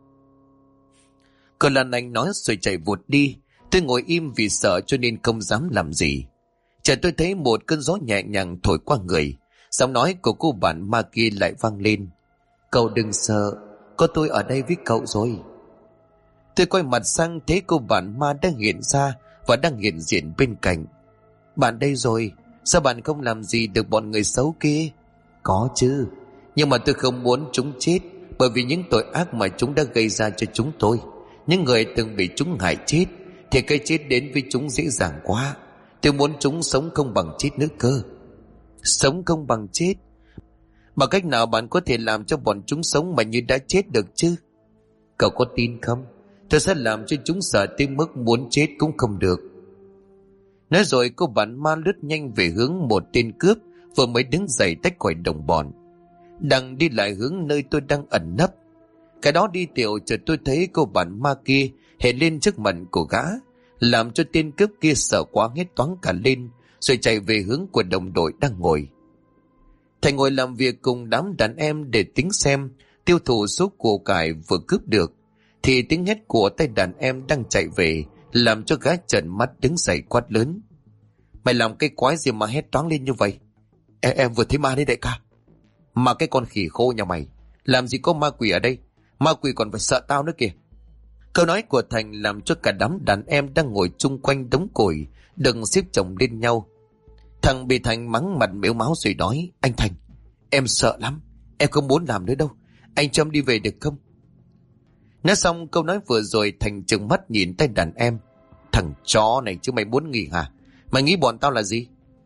Cờ Lan Anh nói rồi chạy vụt đi. Tôi ngồi im vì sợ cho nên không dám làm gì. Chợt tôi thấy một cơn gió nhẹ nhàng thổi qua người. Giọng nói của cô bạn ma kia lại vang lên. Cậu đừng sợ, có tôi ở đây với cậu rồi. Tôi quay mặt sang thấy cô bạn ma đang hiện ra và đang hiện diện bên cạnh. Bạn đây rồi, sao bạn không làm gì được bọn người xấu kia? Có chứ, nhưng mà tôi không muốn chúng chết, bởi vì những tội ác mà chúng đã gây ra cho chúng tôi. Những người từng bị chúng hại chết thì cái chết đến với chúng dễ dàng quá. Tôi muốn chúng sống không bằng chết nữa cơ. Sống không bằng chết? Bằng cách nào bạn có thể làm cho bọn chúng sống mà như đã chết được chứ? Cậu có tin không? Tôi sẽ làm cho chúng sợ tới mức muốn chết cũng không được. Nói rồi cô bạn ma lướt nhanh về hướng một tên cướp vừa mới đứng dậy tách khỏi đồng bọn, đang đi lại hướng nơi tôi đang ẩn nấp. Cái đó đi tiểu, chợt tôi thấy cô bạn ma kia hét lên trước mặt của gã, làm cho tên cướp kia sợ quá hét toáng cả lên, rồi chạy về hướng của đồng đội đang ngồi. Thành ngồi làm việc cùng đám đàn em để tính xem tiêu thụ số của cải vừa cướp được, thì tiếng hét của tay đàn em đang chạy về làm cho gã trợn mắt đứng dậy quát lớn. Mày làm cái quái gì mà hét toáng lên như vậy? Em vừa thấy ma đấy đại ca. Mà cái con khỉ khô nhà mày, làm gì có ma quỷ ở đây? Ma quỷ còn phải sợ tao nữa kìa. Câu nói của Thành làm cho cả đám đàn em đang ngồi chung quanh đống củi đừng xếp chồng lên nhau. Thằng bị Thành mắng mặt mếu máu rồi nói. Anh Thành, em sợ lắm, em không muốn làm nữa đâu. Anh cho em đi về được không? Nói xong câu nói vừa rồi, Thành trừng mắt nhìn tay đàn em. Thằng chó này chứ mày muốn nghỉ hả? Mày nghĩ bọn tao là gì?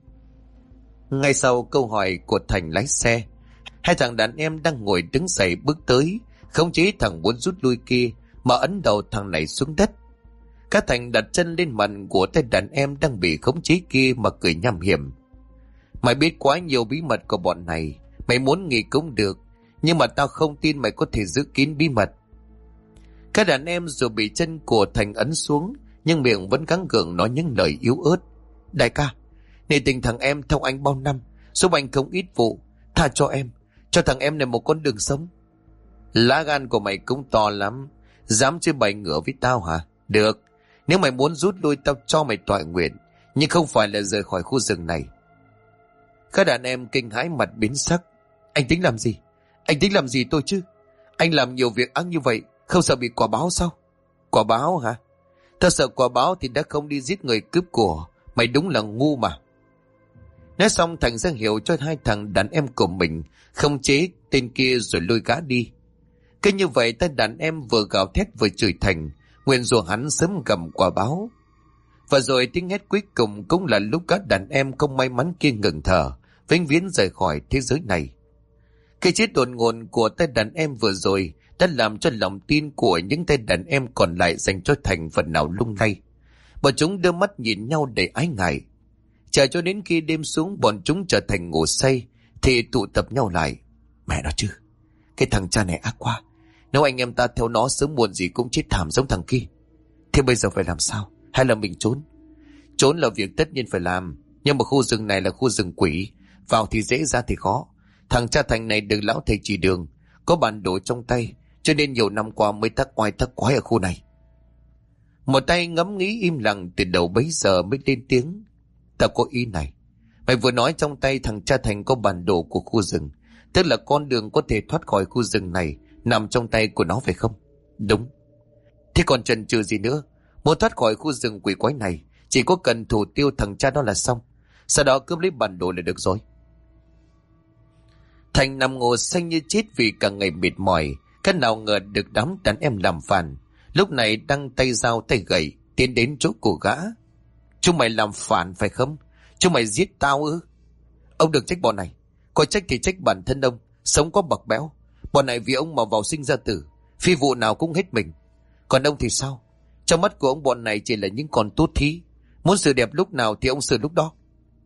Ngay sau câu hỏi của Thành lái xe, hai thằng đàn em đang ngồi đứng dậy bước tới, khống chế thằng muốn rút lui kia mà ấn đầu thằng này xuống đất. Các Thành đặt chân lên mặt của tay đàn em đang bị khống chế kia mà cười nham hiểm. Mày biết quá nhiều bí mật của bọn này, mày muốn nghỉ cũng được, nhưng mà tao không tin mày có thể giữ kín bí mật. Các đàn em dù bị chân của Thành ấn xuống, nhưng miệng vẫn gắng gượng nói những lời yếu ớt. Đại ca, nể tình thằng em theo anh bao năm, giúp anh không ít vụ, tha cho em, cho thằng em này một con đường sống. Lá gan của mày cũng to lắm, dám chơi bày ngửa với tao hả? Được, nếu mày muốn rút lui tao cho mày tọa nguyện, nhưng không phải là rời khỏi khu rừng này. Các đàn em kinh hãi mặt biến sắc. Anh tính làm gì? Anh tính làm gì tôi chứ? Anh làm nhiều việc ác như vậy, không sợ bị quả báo sao? Quả báo hả? Tao sợ quả báo thì đã không đi giết người cướp của. Mày đúng là ngu mà. Nói xong Thành ra hiệu cho hai thằng đàn em của mình không chế tên kia rồi lôi gã đi. Cứ như vậy tay đàn em vừa gào thét vừa chửi Thành, nguyện rủa hắn sớm cầm quả báo. Và rồi tiếng hét cuối cùng cũng là lúc các đàn em không may mắn kia ngừng thở, vĩnh viễn rời khỏi thế giới này. Cái chết đột ngột của tay đàn em vừa rồi đã làm cho lòng tin của những tay đàn em còn lại dành cho Thành phần nào lung lay. Bọn chúng đưa mắt nhìn nhau đầy ái ngại. Chờ cho đến khi đêm xuống bọn chúng trở thành ngủ say thì tụ tập nhau lại. Mẹ nó chứ, cái thằng cha này ác quá. Nếu anh em ta theo nó sớm muộn gì cũng chết thảm giống thằng kia. Thế bây giờ phải làm sao? Hay là mình trốn? Trốn là việc tất nhiên phải làm, nhưng mà khu rừng này là khu rừng quỷ, vào thì dễ ra thì khó. Thằng cha Thành này được lão thầy chỉ đường, có bản đồ trong tay, cho nên nhiều năm qua mới thắc oai thắc quái ở khu này. Một tay ngẫm nghĩ im lặng từ đầu bấy giờ mới lên tiếng. Ta có ý này. Mày vừa nói trong tay thằng cha Thành có bản đồ của khu rừng, tức là con đường có thể thoát khỏi khu rừng này nằm trong tay của nó phải không? Đúng. Thế còn chần chừ gì nữa? Muốn thoát khỏi khu rừng quỷ quái này chỉ có cần thủ tiêu thằng cha đó là xong. Sau đó cướp lấy bản đồ là được rồi. Thành nằm ngồi xanh như chết vì cả ngày mệt mỏi. Cái nào ngờ được đám đàn em làm phản. lúc này đang tay dao tay gậy tiến đến chỗ của gã. Chúng mày làm phản phải không? Chúng mày giết tao ư? Ông đừng trách bọn này, có trách thì trách bản thân ông, sống có bậc béo. Bọn này vì ông mà vào sinh ra tử, phi vụ nào cũng hết mình. Còn ông thì sao? Trong mắt của ông bọn này chỉ là những con tốt thí, muốn xử đẹp lúc nào thì ông xử lúc đó.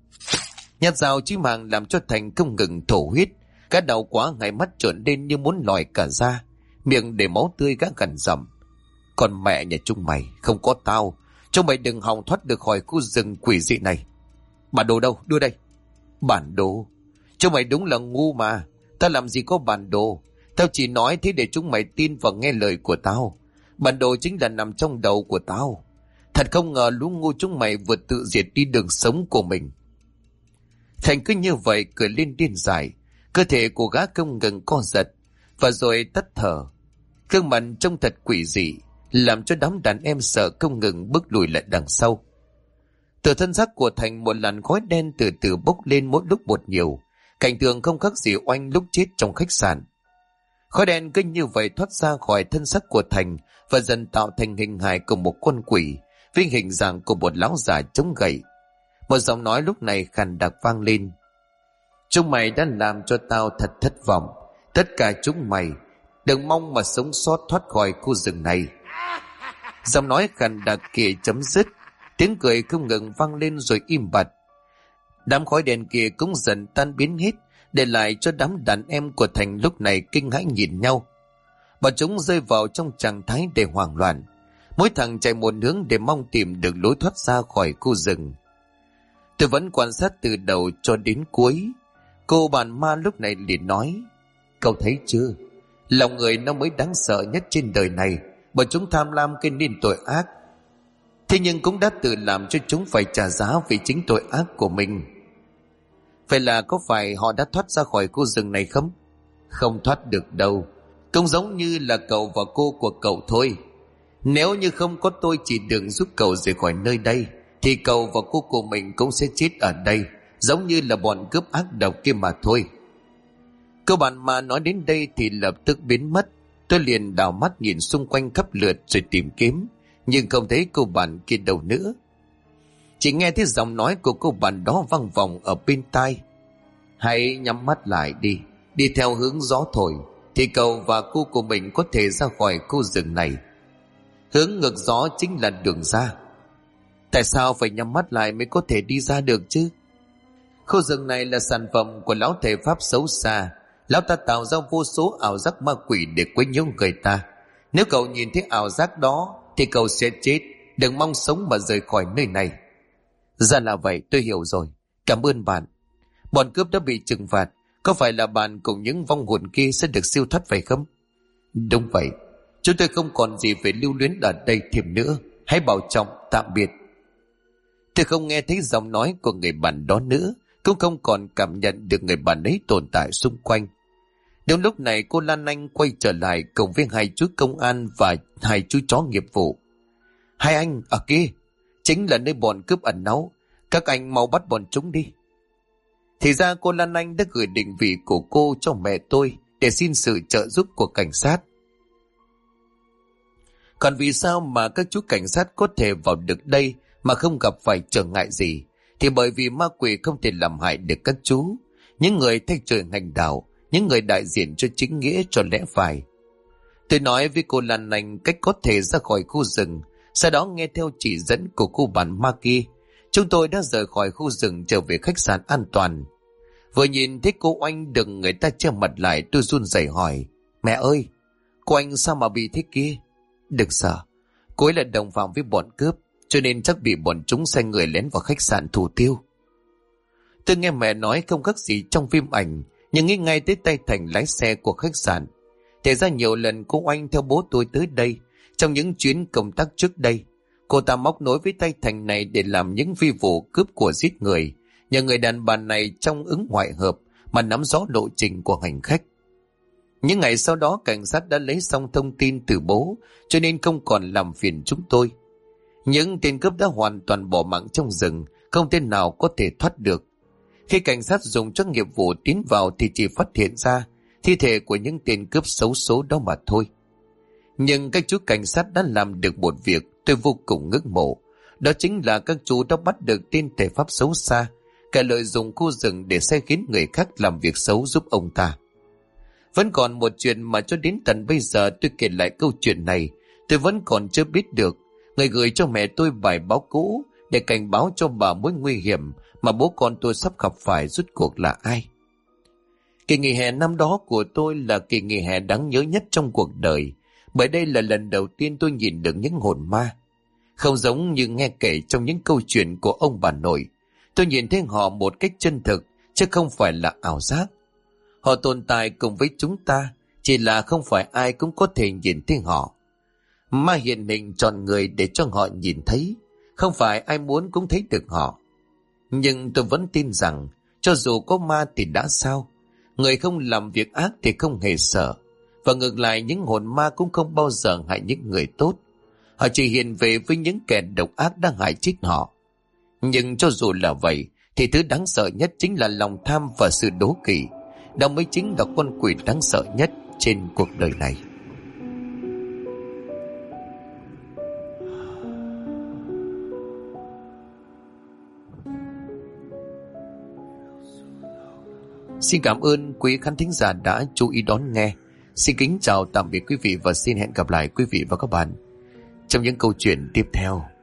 Nhát dao chí mạng làm cho Thành không ngừng thổ huyết. Gã đau quá, ngày mắt trợn lên như muốn lòi cả da, miệng để máu tươi gã gằn giọng: Còn mẹ nhà chúng mày, không có tao, chúng mày đừng hòng thoát được khỏi khu rừng quỷ dị này. Bản đồ đâu? Đưa đây. Bản đồ? Chúng mày đúng là ngu mà. Tao làm gì có bản đồ. Tao chỉ nói thế để chúng mày tin và nghe lời của tao. Bản đồ chính là nằm trong đầu của tao. Thật không ngờ lũ ngu chúng mày vượt tự diệt đi đường sống của mình. Thành cứ như vậy cười lên điên dại. Cơ thể của gã không ngừng co giật, và rồi tắt thở. Gương mặt trông thật quỷ dị, làm cho đám đàn em sợ không ngừng bước lùi lại đằng sau. Từ thân xác của Thành một làn khói đen từ từ bốc lên mỗi lúc một nhiều. Cảnh tượng không khác gì Oanh lúc chết trong khách sạn. Khói đen cứ như vậy thoát ra khỏi thân xác của Thành và dần tạo thành hình hài của một con quỷ với hình dạng của một lão già chống gậy. Một giọng nói lúc này khàn đặc vang lên: Chúng mày đã làm cho tao thật thất vọng. Tất cả chúng mày đừng mong mà sống sót thoát khỏi khu rừng này. Giọng nói khàn đặc kia chấm dứt, tiếng cười không ngừng vang lên rồi im bặt. Đám khói đèn kia cũng dần tan biến hết, để lại cho đám đàn em của Thành lúc này kinh hãi nhìn nhau. Bọn chúng rơi vào trong trạng thái để hoảng loạn, mỗi thằng chạy một hướng để mong tìm được lối thoát ra khỏi khu rừng. Tôi vẫn quan sát từ đầu cho đến cuối. Cô bạn ma lúc này liền nói: Cậu thấy chưa, lòng người nó mới đáng sợ nhất trên đời này, bởi chúng tham lam gây nên tội ác. Thế nhưng cũng đã tự làm cho chúng phải trả giá vì chính tội ác của mình. Vậy là có phải họ đã thoát ra khỏi khu rừng này không? Không thoát được đâu. Cũng giống như là cậu và cô của cậu thôi. Nếu như không có tôi chỉ đường giúp cậu rời khỏi nơi đây, thì cậu và cô của mình cũng sẽ chết ở đây, giống như là bọn cướp ác độc kia mà thôi. Cô bạn mà nói đến đây thì lập tức biến mất. Tôi liền đảo mắt nhìn xung quanh khắp lượt rồi tìm kiếm, nhưng không thấy cô bạn kia đâu nữa. Chỉ nghe thấy giọng nói của cô bạn đó vang vọng ở bên tai: Hãy nhắm mắt lại đi, đi theo hướng gió thổi, thì cậu và cô của mình có thể ra khỏi khu rừng này. Hướng ngược gió chính là đường ra. Tại sao phải nhắm mắt lại mới có thể đi ra được chứ? Khu rừng này là sản phẩm của lão thầy Pháp xấu xa. Lão ta tạo ra vô số ảo giác ma quỷ để quấy nhiễu người ta. Nếu cậu nhìn thấy ảo giác đó thì cậu sẽ chết. Đừng mong sống mà rời khỏi nơi này. Ra là vậy, tôi hiểu rồi. Cảm ơn bạn. Bọn cướp đã bị trừng phạt. Có phải là bạn cùng những vong hồn kia sẽ được siêu thoát phải không? Đúng vậy. Chúng tôi không còn gì phải lưu luyến ở đây thêm nữa. Hãy bảo trọng, tạm biệt. Tôi không nghe thấy giọng nói của người bạn đó nữa, cũng không còn cảm nhận được người bạn ấy tồn tại xung quanh. Đúng lúc này cô Lan Anh quay trở lại cùng với hai chú công an và hai chú chó nghiệp vụ. Hai anh ở kia chính là nơi bọn cướp ẩn náu, các anh mau bắt bọn chúng đi. Thì ra cô Lan Anh đã gửi định vị của cô cho mẹ tôi để xin sự trợ giúp của cảnh sát. Còn vì sao mà các chú cảnh sát có thể vào được đây mà không gặp phải trở ngại gì, thì bởi vì ma quỷ không thể làm hại được các chú, những người thay trời hành đạo, những người đại diện cho chính nghĩa, cho lẽ phải. Tôi nói với cô Lan Anh cách có thể ra khỏi khu rừng, sau đó nghe theo chỉ dẫn của cô bạn ma kia, chúng tôi đã rời khỏi khu rừng trở về khách sạn an toàn. Vừa nhìn thấy cô Oanh được người ta che mặt lại, tôi run rẩy hỏi: Mẹ ơi, cô Anh sao mà bị thế kia? Đừng sợ, cô ấy là đồng phạm với bọn cướp, cho nên chắc bị bọn chúng sai người lén vào khách sạn thủ tiêu. Tôi nghe mẹ nói không khác gì trong phim ảnh, nhưng nghĩ ngay tới tay Thành lái xe của khách sạn. Thế ra nhiều lần cô Oanh theo bố tôi tới đây trong những chuyến công tác trước đây. Cô ta móc nối với tay Thành này để làm những phi vụ cướp của giết người, nhờ người đàn bà này trong ứng ngoại hợp mà nắm rõ lộ trình của hành khách. Những ngày sau đó cảnh sát đã lấy xong thông tin từ bố, cho nên không còn làm phiền chúng tôi. Những tên cướp đã hoàn toàn bỏ mạng trong rừng, không tên nào có thể thoát được. Khi cảnh sát dùng cho nghiệp vụ tiến vào thì chỉ phát hiện ra thi thể của những tên cướp xấu số đó mà thôi. Nhưng các chú cảnh sát đã làm được một việc tôi vô cùng ngưỡng mộ. Đó chính là các chú đã bắt được tên thể pháp xấu xa, kẻ lợi dụng khu rừng để sai khiến người khác làm việc xấu giúp ông ta. Vẫn còn một chuyện mà cho đến tận bây giờ tôi kể lại câu chuyện này, tôi vẫn còn chưa biết được người gửi cho mẹ tôi bài báo cũ để cảnh báo cho bà mối nguy hiểm mà bố con tôi sắp gặp phải rốt cuộc là ai. Kỳ nghỉ hè năm đó của tôi là kỳ nghỉ hè đáng nhớ nhất trong cuộc đời, bởi đây là lần đầu tiên tôi nhìn được những hồn ma. Không giống như nghe kể trong những câu chuyện của ông bà nội, tôi nhìn thấy họ một cách chân thực, chứ không phải là ảo giác. Họ tồn tại cùng với chúng ta, chỉ là không phải ai cũng có thể nhìn thấy họ. Ma hiện hình chọn người để cho họ nhìn thấy, không phải ai muốn cũng thấy được họ. Nhưng tôi vẫn tin rằng, cho dù có ma thì đã sao? Người không làm việc ác thì không hề sợ. Và ngược lại, những hồn ma cũng không bao giờ hại những người tốt. Họ chỉ hiện về với những kẻ độc ác đang hại chết họ. Nhưng cho dù là vậy, thì thứ đáng sợ nhất chính là lòng tham và sự đố kỵ. Đó mới chính là con quỷ đáng sợ nhất trên cuộc đời này. Xin cảm ơn quý khán thính giả đã chú ý đón nghe. Xin kính chào tạm biệt quý vị và xin hẹn gặp lại quý vị và các bạn trong những câu chuyện tiếp theo.